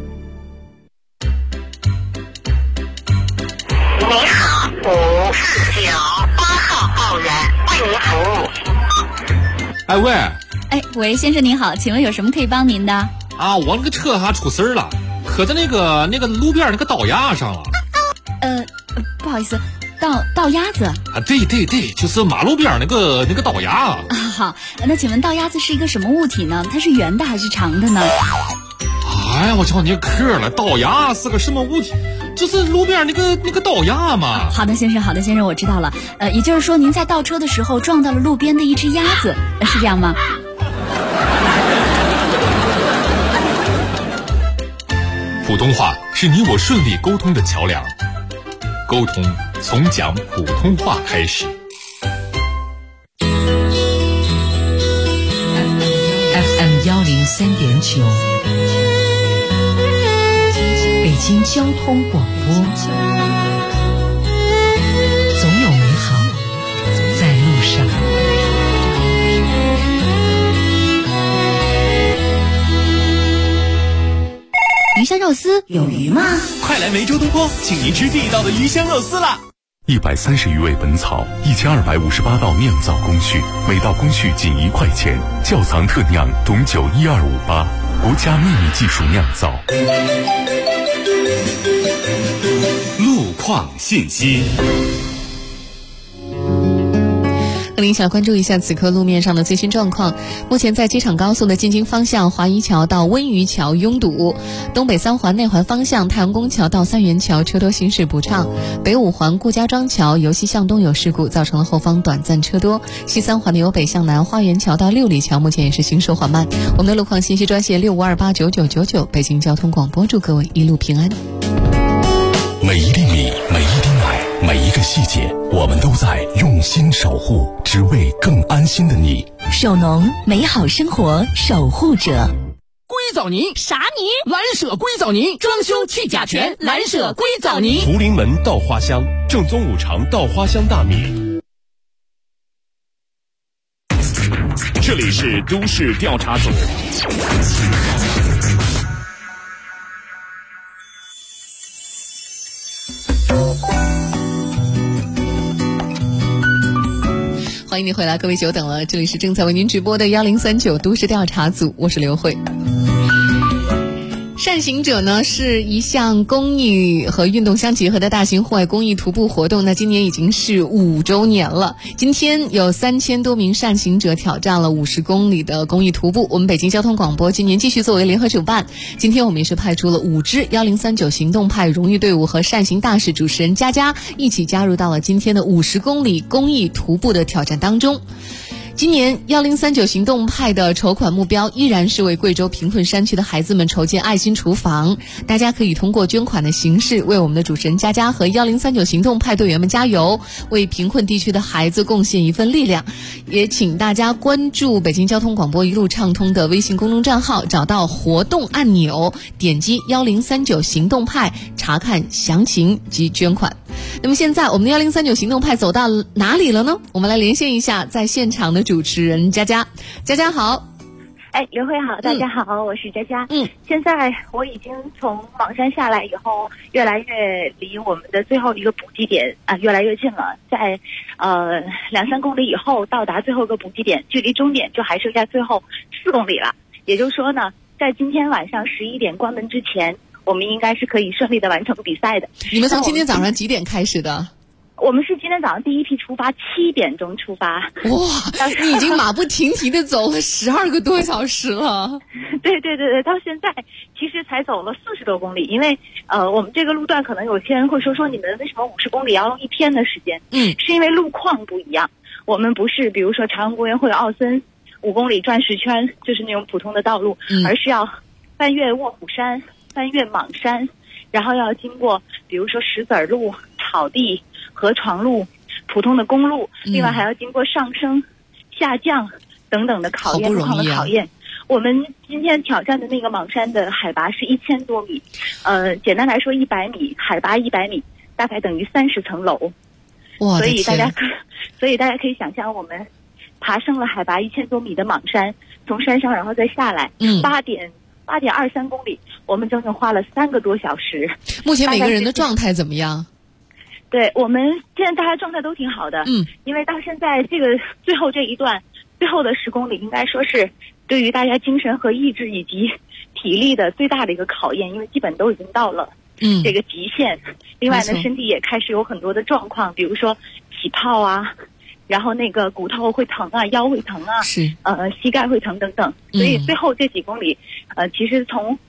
您好，549，8号报员为您服务。 哎喂， 喂，先生您好，请问有什么可以帮您的？ 啊，我那个车出事了，磕在那个路边那个道牙上了。 不好意思。道鸭子啊， 对，就是马路边那个道牙啊。 好，那请问道鸭子是一个什么物体呢？它是圆的还是长的呢？ 哎呀，我叫你客了，倒牙是个什么物体？就是路边那个倒牙嘛。 好的，先生，我知道了。也就是说，您在倒车的时候撞到了路边的一只鸭子，是这样吗？ 普通话是你我顺利沟通的桥梁，沟通从讲普通话开始。 FM 103.9，北京交通广播，总有美好在路上。 鱼香肉丝有鱼吗？ 快来梅州东坡，请您吃地道的鱼香肉丝啦 ！130余味本草，1258道酿造工序，每道工序仅1块钱，窖藏特酿董酒12588，国家秘密技术酿造。 路况信息。 和您一起来关注一下此刻路面上的最新状况。目前在机场高速的进京方向，华谊桥到温榆桥拥堵；东北三环内环方向，太阳宫桥到三元桥车多行驶不畅；北五环顾家庄桥由西向东有事故，造成了后方短暂车多；西三环的由北向南花园桥到六里桥目前也是行驶缓慢。我们的路况信息专线65289999，北京交通广播祝各位一路平安。 每一粒米，每一滴奶，每一个细节，我们都在用心守护，只为更安心的你。 首农，美好生活守护者。 硅藻泥啥泥？ 蓝舍硅藻泥，装修去甲醛，蓝舍硅藻泥。 福临门稻花香，正宗五常稻花香大米。这里是都市调查组。 欢迎你回来，各位久等了，这里是正在为您直播的1039都市调查组，我是刘慧。善行者呢是一项公益和运动相结合的大型户外公益徒步活动，那今年已经是5周年了。今天有3000多名善行者挑战了50公里的公益徒步。我们北京交通广播今年继续作为联合主办，今天我们也是派出了5支1039行动派荣誉队伍和善行大使主持人佳佳一起加入到了今天的50公里公益徒步的挑战当中。今年1039行动派的筹款目标依然是为贵州贫困山区的孩子们筹建爱心厨房，大家可以通过捐款的形式为我们的主持人佳佳和1039行动派队员们加油，为贫困地区的孩子贡献一份力量。也请大家关注北京交通广播一路畅通的微信公众账号，找到活动按钮，点击1039行动派查看详情及捐款。那么现在我们的1039行动派走到哪里了呢？我们来连线一下在现场的主持人佳佳。佳佳好。 刘慧好，大家好，我是佳佳。现在我已经从莽山下来以后，越来越离我们的最后一个补给点越来越近了。在2-3公里以后到达最后一个补给点，距离终点就还剩下最后4公里了。也就是说呢，在今天晚上11点关门之前，我们应该是可以顺利的完成比赛的。 你们从今天早上几点开始的？ 我们是今天早上第一批出发，7点钟出发。 哇，你已经马不停蹄的走了12个多小时了。 对，到现在其实才走了40多公里，因为我们这个路段可能有些人会说你们为什么50公里要用1天的时间？是因为路况不一样。我们不是比如说朝阳公园或者奥森5公里转10圈，就是那种普通的道路，而是要翻越卧虎山，翻越莽山，然后要经过比如说石子路、草地、河床路、普通的公路，另外还要经过上升、下降等等的考验，路况的考验。我们今天挑战的那个莽山的海拔是1000多米，简单来说100米，海拔100米，大概等于30层楼。 哇， 所以大家可以想象，我们爬升了海拔1000多米的莽山，从山上然后再下来，8点23公里，我们整整花了3个多小时。 目前每个人的状态怎么样？ 对，我们现在大家状态都挺好的，因为到现在这个最后这一段，最后的10公里应该说是对于大家精神和意志以及体力的最大的一个考验，因为基本都已经到了这个极限。另外呢，身体也开始有很多的状况，比如说起泡啊，然后那个骨头会疼啊，腰会疼啊，膝盖会疼等等。所以最后这几公里，其实从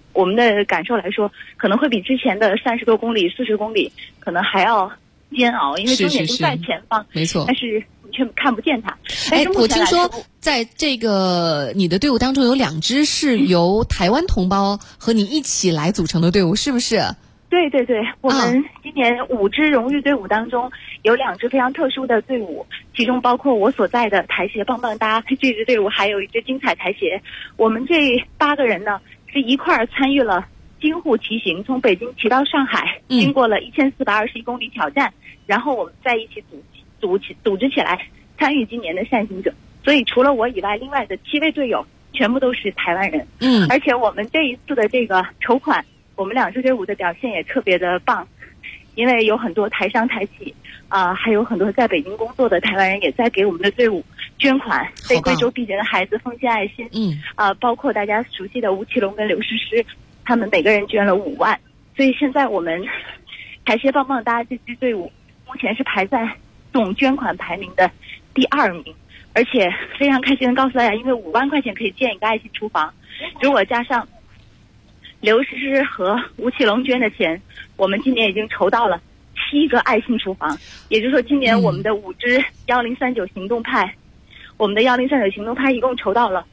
我们的感受来说，可能会比之前的30多公里、40公里可能还要煎熬，因为终点就在前方， 没错， 但是你却看不见它。 我听说在这个你的队伍当中有2支是由台湾同胞和你一起来组成的队伍，是不是？ 对对对，我们今年5支荣誉队伍当中有2支非常特殊的队伍，其中包括我所在的台协棒棒哒这支队伍，还有一支精彩台协。我们这8个人呢是一块儿参与了京沪骑行，从北京骑到上海，经过了1421公里挑战，然后我们在一起组织起来参与今年的善行者。所以除了我以外，另外的7位队友全部都是台湾人。而且我们这一次的这个筹款，我们2支队伍的表现也特别的棒，因为有很多台商台企还有很多在北京工作的台湾人也在给我们的队伍捐款，为贵州毕节的孩子奉献爱心。包括大家熟悉的吴奇隆跟刘诗诗，他们每个人捐了5万。所以现在我们台协棒棒哒这支队伍目前是排在总捐款排名的第2名，而且非常开心的告诉大家，因为5万块钱可以建一个爱心厨房，如果加上刘诗诗和吴奇隆捐的钱，我们今年已经筹到了7个爱心厨房。也就是说，今年我们的5支1039行动派，我们的1039行动派一共筹到了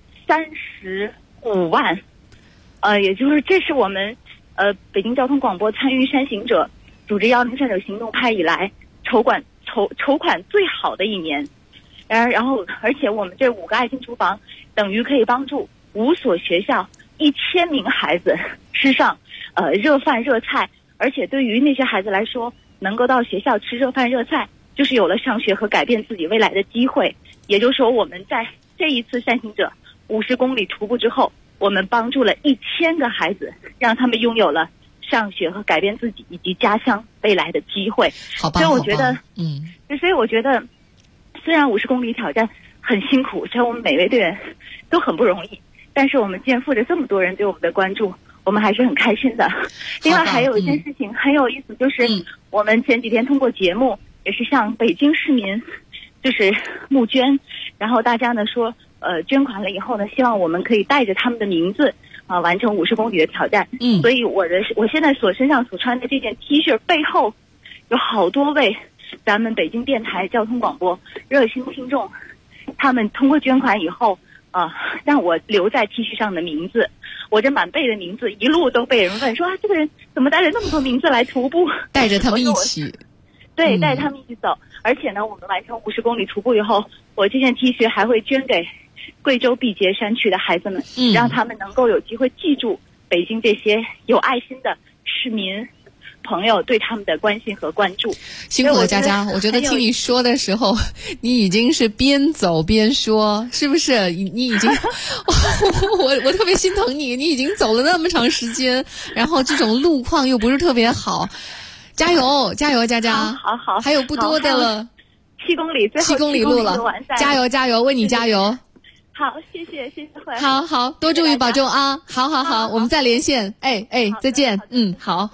35万。也就是这是我们北京交通广播参与山行者组织1039行动派以来筹款最好的一年。然后而且我们这5个爱心厨房等于可以帮助5所学校1000名孩子吃上热饭热菜，而且对于那些孩子来说，能够到学校吃热饭热菜，就是有了上学和改变自己未来的机会。也就是说，我们在这一次善行者50公里徒步之后，我们帮助了1000个孩子，让他们拥有了上学和改变自己以及家乡未来的机会。 好棒！ 所以我觉得，所以我觉得，虽然50公里挑战很辛苦，虽然我们每位队员都很不容易，但是我们肩负着这么多人对我们的关注，我们还是很开心的。另外还有一件事情很有意思，就是我们前几天通过节目也是向北京市民就是募捐，然后大家呢说捐款了以后呢，希望我们可以带着他们的名字完成50公里的挑战。所以我现在身上所穿的这件 T 恤背后有好多位咱们北京电台交通广播热心听众，他们通过捐款以后让我留在 T 恤上的名字。我这满背的名字一路都被人问说这个人怎么带着那么多名字来徒步， 带着他们一起对，带着他们一起走。而且呢，我们完成50公里徒步以后，我这件 T 恤还会捐给贵州毕节山区的孩子们，让他们能够有机会记住北京这些有爱心的市民朋友对他们的关心和关注。 辛苦了佳佳，我觉得听你说的时候，你已经是边走边说，是不是？你已经我特别心疼你，你已经走了那么长时间，然后这种路况又不是特别好，加油加油，佳佳！ 好， 还有不多的了 ，7公里，最后7公里路了，加油加油，为你加油！ 好，谢谢慧。 好，多注意保重啊！好，我们再连线。再见。好。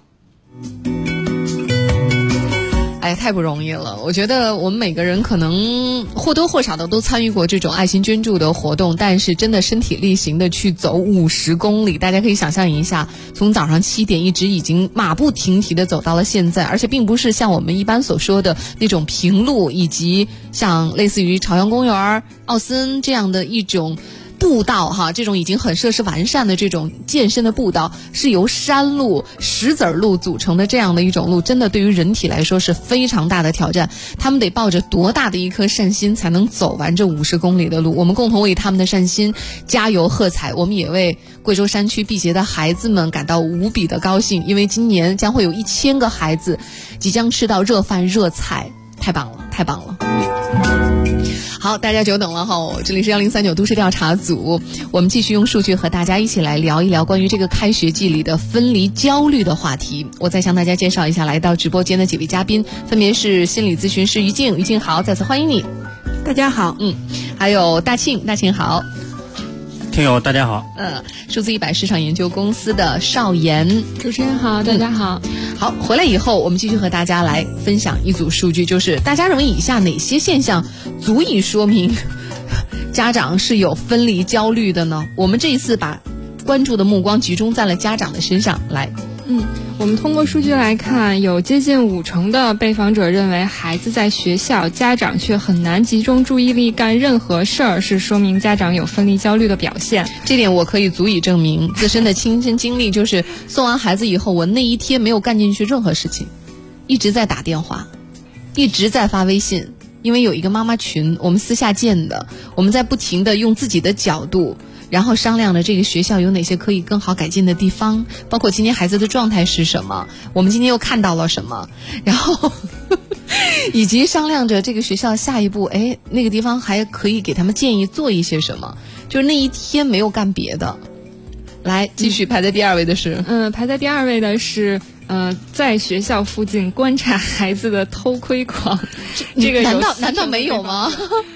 太不容易了。我觉得我们每个人可能或多或少的都参与过这种爱心捐助的活动，但是真的身体力行的去走50公里，大家可以想象一下，从早上7点一直已经马不停蹄的走到了现在，而且并不是像我们一般所说的那种平路，以及像类似于朝阳公园、奥森这样的一种步道这种已经很设施完善的这种健身的步道，是由山路、石子路组成的这样的一种路，真的对于人体来说是非常大的挑战。他们得抱着多大的一颗善心才能走完这50公里的路，我们共同为他们的善心加油喝彩。我们也为贵州山区毕节的孩子们感到无比的高兴，因为今年将会有1000个孩子即将吃到热饭热菜，太棒了。好，大家久等了这里是1039都市调查组，我们继续用数据和大家一起来聊一聊关于这个开学季里的分离焦虑的话题。我再向大家介绍一下来到直播间的几位嘉宾，分别是心理咨询师于静好，再次欢迎你。 大家好。 还有大庆好。 听友大家好。 数字100市场研究公司的邵岩。 主持人好，大家好。 好，回来以后我们继续和大家来分享一组数据，就是大家认为以下哪些现象足以说明家长是有分离焦虑的呢？我们这一次把关注的目光集中在了家长的身上来。 我们通过数据来看，有接近50%的被访者认为孩子在学校，家长却很难集中注意力干任何事儿，是说明家长有分离焦虑的表现。 这点我可以足以证明，自身的亲身经历就是送完孩子以后，我那一天没有干进去任何事情，一直在打电话，一直在发微信，因为有一个妈妈群，我们私下建的，我们在不停地用自己的角度，然后商量着这个学校有哪些可以更好改进的地方，包括今天孩子的状态是什么，我们今天又看到了什么，然后以及商量着这个学校下一步，那个地方还可以给他们建议做一些什么。就是那一天没有干别的。来，继续排在第2位的是， 排在第2位的是在学校附近观察孩子的偷窥狂。这个难道没有吗？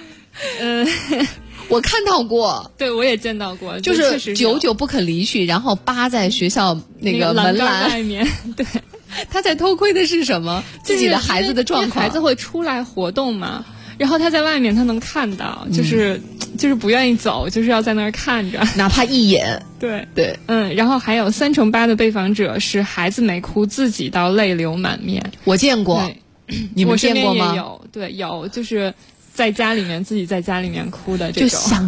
我看到过， 对，我也见到过， 就是久久不肯离去，然后扒在学校那个门栏外面。对， 他在偷窥的是什么？自己的孩子的状况。 孩子会出来活动嘛，然后他在外面他能看到，就是不愿意走，就是要在那儿看着， 哪怕一眼。 对， 然后还有38%的被访者是孩子没哭，自己到泪流满面。 我见过，你们见过吗？ 有，就是在家里面自己在家里面哭的这种， 就想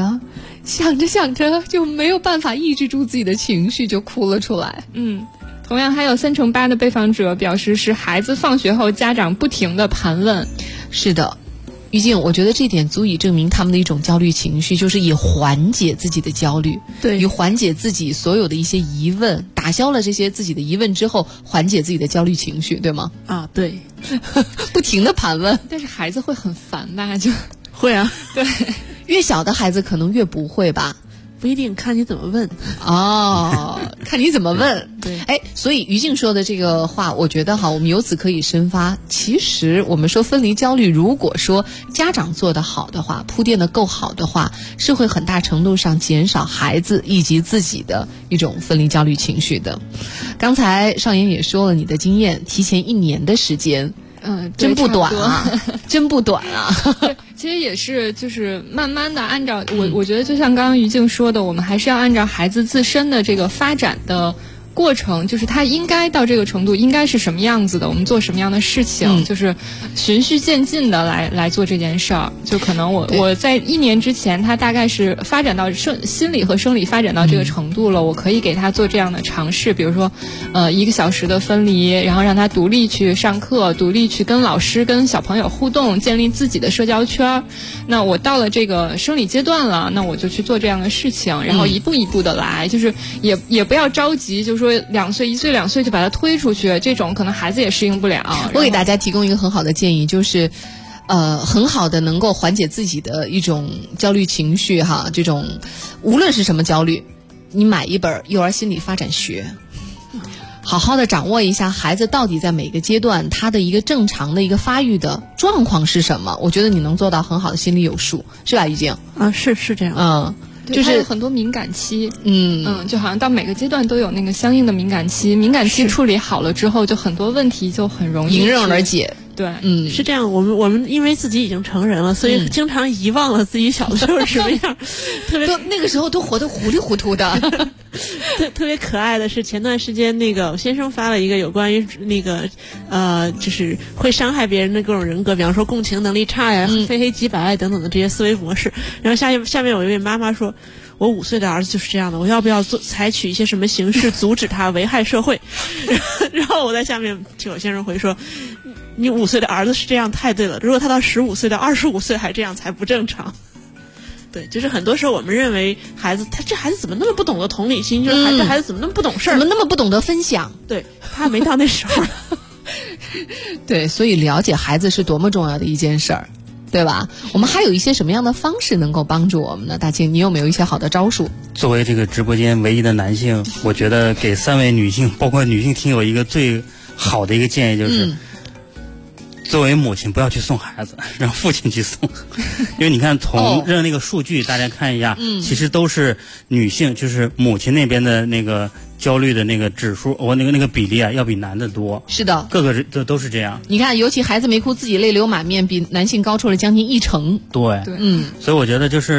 着就没有办法抑制住自己的情绪，就哭了出来。 同样还有38%的被访者表示是孩子放学后家长不停的盘问。 是的，于静，我觉得这点足以证明他们的一种焦虑情绪，就是以缓解自己的焦虑， 对， 以缓解自己所有的一些疑问，打消了这些自己的疑问之后，缓解自己的焦虑情绪，对吗？ 啊，对， 不停的盘问， 但是孩子会很烦吧？就会啊， 对， 越小的孩子可能越不会吧。 不一定，看你怎么问看你怎么问。 对， 所以于静说的这个话，我觉得我们由此可以深发，其实我们说分离焦虑，如果说家长做得好的话，铺垫得够好的话，是会很大程度上减少孩子以及自己的一种分离焦虑情绪的。刚才少妍也说了你的经验，提前1年的时间。真不短啊，真不短啊。 其实也是，就是慢慢的按照我觉得就像刚刚于静说的，我们还是要按照孩子自身的这个发展的过程，就是他应该到这个程度应该是什么样子的，我们做什么样的事情，就是循序渐进的来做这件事儿。就可能我在1年之前，他大概是发展到心理和生理发展到这个程度了，我可以给他做这样的尝试，比如说1个小时的分离，然后让他独立去上课，独立去跟老师跟小朋友互动，建立自己的社交圈。那我到了这个生理阶段了，那我就去做这样的事情，然后一步一步的来，就是也不要着急，就是说1岁2岁就把他推出去，这种可能孩子也适应不了。 我给大家提供一个很好的建议，就是很好的能够缓解自己的一种焦虑情绪哈，这种无论是什么焦虑，你买一本幼儿心理发展学，好好的掌握一下孩子到底在每个阶段他的一个正常的一个发育的状况是什么，我觉得你能做到很好的心里有数，是吧于静？ 是这样。 就是很多敏感期，就好像到每个阶段都有那个相应的敏感期，敏感期处理好了之后，就很多问题就很容易迎刃而解。 对， 是这样。我们因为自己已经成人了，所以经常遗忘了自己小的时候是什么样，特别那个时候都活得糊里糊涂的。 特别可爱的是，前段时间那个我先生发了一个有关于那个就是会伤害别人的各种人格，比方说共情能力差呀、非黑即白等等的这些思维模式。然后下面有一位妈妈说，我5岁的儿子就是这样的，我要不要采取一些什么形式阻止他危害社会？然后我在下面听我先生回说，你5岁的儿子是这样太对了，如果他到15岁到25岁还这样才不正常。对，就是很多时候我们认为这孩子怎么那么不懂得同理心，就是这孩子怎么那么不懂事儿， 怎么那么不懂得分享？ 对，他没到那时候。 对，所以了解孩子是多么重要的一件事儿，对吧？我们还有一些什么样的方式能够帮助我们呢？大庆，你有没有一些好的招数？ 作为这个直播间唯一的男性，我觉得给3位女性，包括女性听友一个最好的一个建议就是，作为母亲不要去送孩子，让父亲去送。因为你看从那个数据大家看一下，其实都是女性，就是母亲那边的那个焦虑的那个指数，那个比例啊，要比男的多。 是的， 各个都是这样。 你看，尤其孩子没哭自己泪流满面，比男性高出了将近1成。 对，所以我觉得就是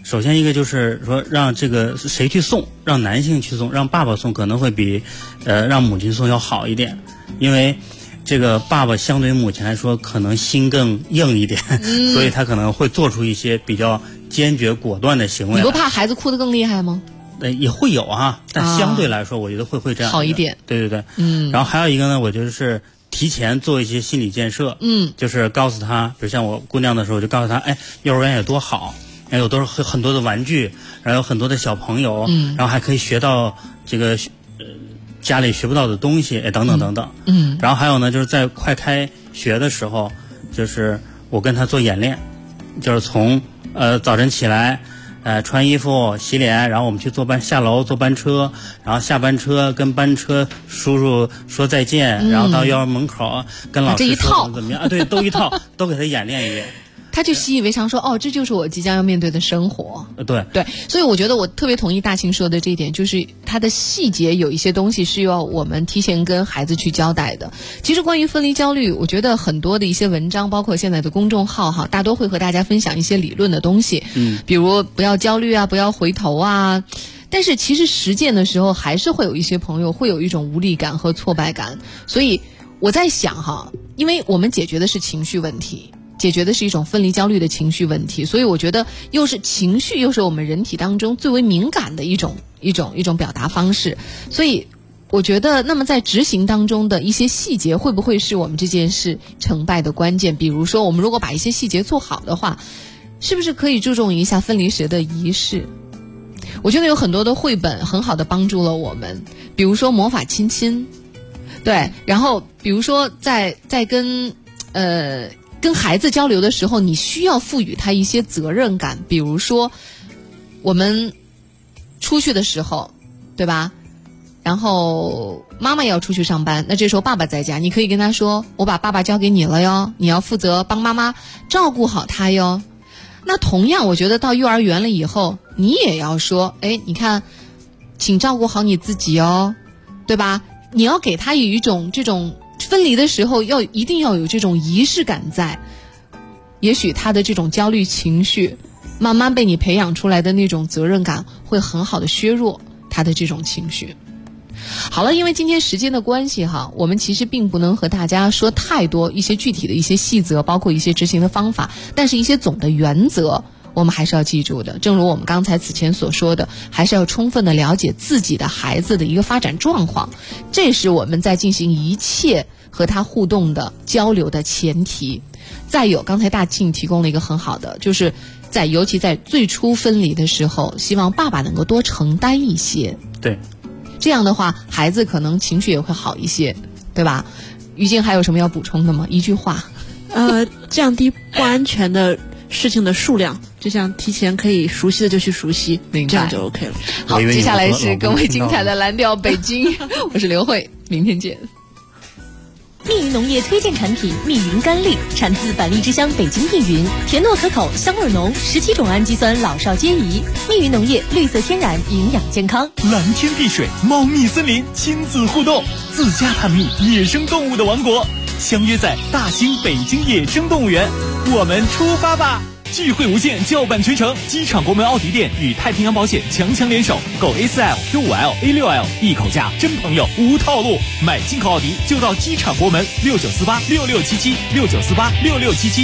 首先一个就是说让这个谁去送，让男性去送，让爸爸送可能会比让母亲送要好一点，因为这个爸爸相对于母亲来说可能心更硬一点，所以他可能会做出一些比较坚决果断的行为。 你不怕孩子哭得更厉害吗？ 也会有啊，但相对来说我觉得会这样好一点。 对，然后还有一个呢，我觉得是提前做一些心理建设，就是告诉他，比如像我姑娘的时候，我就告诉他，幼儿园有多好，有多很多的玩具，然后有很多的小朋友，然后还可以学到这个家里学不到的东西，等等等等。然后还有呢，就是在快开学的时候，就是我跟他做演练，就是从早晨起来。穿衣服、洗脸，然后我们去下楼坐班车，然后下班车跟班车叔叔说再见，然后到幼儿园门口跟老师说怎么样对，都一套，都给他演练一遍。 他就习以为常说，这就是我即将要面对的生活。 对， 所以我觉得我特别同意大庆说的这一点，就是他的细节有一些东西是要我们提前跟孩子去交代的。其实关于分离焦虑，我觉得很多的一些文章，包括现在的公众号大多会和大家分享一些理论的东西，比如不要焦虑啊，不要回头啊。但是其实实践的时候，还是会有一些朋友会有一种无力感和挫败感。所以我在想因为我们解决的是情绪问题。解决的是一种分离焦虑的情绪问题，所以我觉得又是情绪，又是我们人体当中最为敏感的一种表达方式。所以我觉得，那么在执行当中的一些细节，会不会是我们这件事成败的关键？比如说，我们如果把一些细节做好的话，是不是可以注重一下分离时的仪式？我觉得有很多的绘本很好的帮助了我们，比如说魔法亲亲，对，然后比如说在跟孩子交流的时候，你需要赋予他一些责任感。比如说我们出去的时候，对吧，然后妈妈要出去上班，那这时候爸爸在家，你可以跟他说，我把爸爸交给你了哟，你要负责帮妈妈照顾好他哟。那同样我觉得到幼儿园了以后，你也要说，你看请照顾好你自己哦，对吧，你要给他有一种这种分离的时候一定要有这种仪式感在，也许他的这种焦虑情绪慢慢被你培养出来的那种责任感会很好的削弱他的这种情绪。好了，因为今天时间的关系我们其实并不能和大家说太多一些具体的一些细则，包括一些执行的方法，但是一些总的原则我们还是要记住的。正如我们刚才此前所说的，还是要充分的了解自己的孩子的一个发展状况，这是我们在进行一切和他互动的交流的前提。再有，刚才大庆提供了一个很好的，就是尤其在最初分离的时候，希望爸爸能够多承担一些。 对， 这样的话孩子可能情绪也会好一些，对吧？于静还有什么要补充的吗？一句话。 降低不安全的事情的数量，就像提前可以熟悉的就去熟悉，这样就 OK 了。 好，接下来是更为精彩的蓝调北京，我是刘慧，明天见。 密云农业推荐产品密云甘栗，产自百丽之乡北京密云，甜糯可口，香味浓，17种氨基酸，老少皆宜。密云农业绿色天然，营养健康。 蓝天碧水，猫蜜森林，亲子互动，自家探秘野生动物的王国，相约在大兴北京野生动物园，我们出发吧！聚会无限，叫板全城。机场国门奥迪店与太平洋保险强联手，购 A4L、Q5L、A6L， 一口价，真朋友无套路。买进口奥迪就到机场国门，69486677 69486677。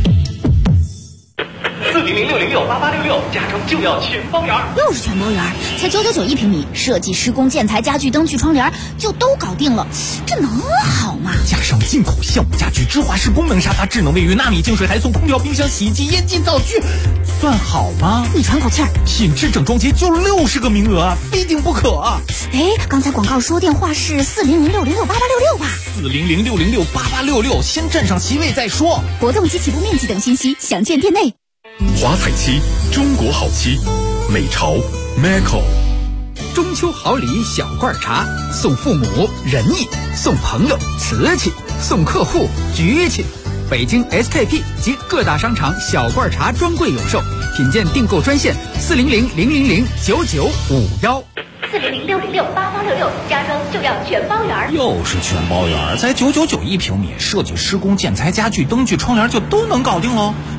4006068866，加州就要全包圆， 又是全包圆，才999一平米，设计、施工、建材、家具、灯具、窗帘就都搞定了，这能好吗？ 加上进口项目家具、芝华士功能沙发、智能卫浴、纳米净水，还送空调、冰箱、洗衣机、烟机、灶具，算好吗？ 你喘口气儿， 品质整装节就60个名额啊，非订不可啊！ 刚才广告说电话是4006068866吧 ？4006068866，先占上席位再说。 活动及起步面积等信息详见店内。 华彩漆，中国好漆，美潮 Maco。 中秋好礼小罐茶，送父母仁义，送朋友瓷器，送客户局气。北京 SKP 及各大商场小罐茶专柜有售，品鉴订购专线40000009951。 40006068866，加装就要全包圆， 又是全包圆，才999一平米，设计、施工、建材、家具、灯具、窗帘就都能搞定喽。这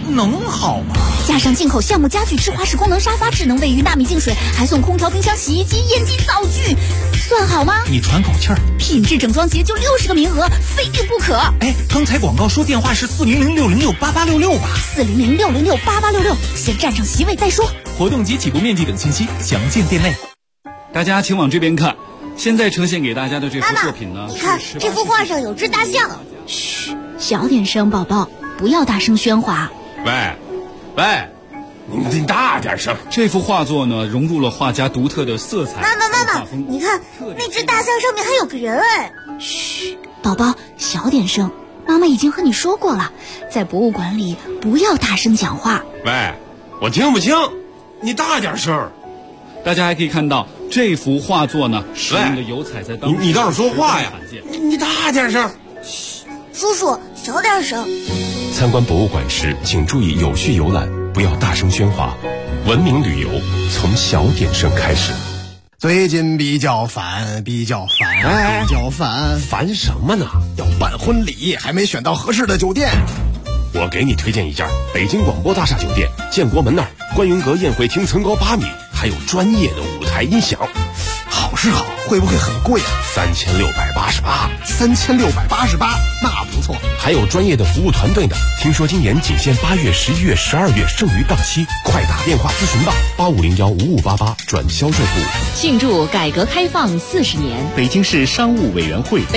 能好吗？ 加上进口橡木家具、智华式功能沙发、智能卫浴、纳米净水，还送空调、冰箱、洗衣机、烟机、灶具，算好吗？ 你喘口气儿。 品质整装节就60个名额，非订不可。 哎，刚才广告说电话是400-606-8866吧 ？400-606-8866，先占上席位再说。 活动及起步面积等信息详见店内。 大家请往这边看，现在呈现给大家的这幅作品呢， 你看这幅画上有只大象。嘘，小点声，宝宝，不要大声喧哗。 喂，你大点声。 这幅画作呢，融入了画家独特的色彩。 妈妈，你看那只大象上面还有个人哎。嘘，宝宝，小点声。妈妈已经和你说过了，在博物馆里不要大声讲话。 喂，我听不清，你大点声。 大家还可以看到这幅画作呢，使用的油彩在当时你倒是说话呀！你大点声。 嘘，叔叔小点声。 参观博物馆时，请注意有序游览，不要大声喧哗。文明旅游从小点声开始。 最近比较烦， 烦什么呢？ 要办婚礼，还没选到合适的酒店。 我给你推荐一家北京广播大厦酒店，建国门那儿，观云阁宴会厅层高8米，还有专业的舞台音响。 好是好，会不会很贵啊？3688，那不错。 还有专业的服务团队呢。听说今年仅限8月、11月、12月剩余档期，快打电话咨询吧，8501-5588转销售部。 庆祝改革开放40年， 北京市商务委员会。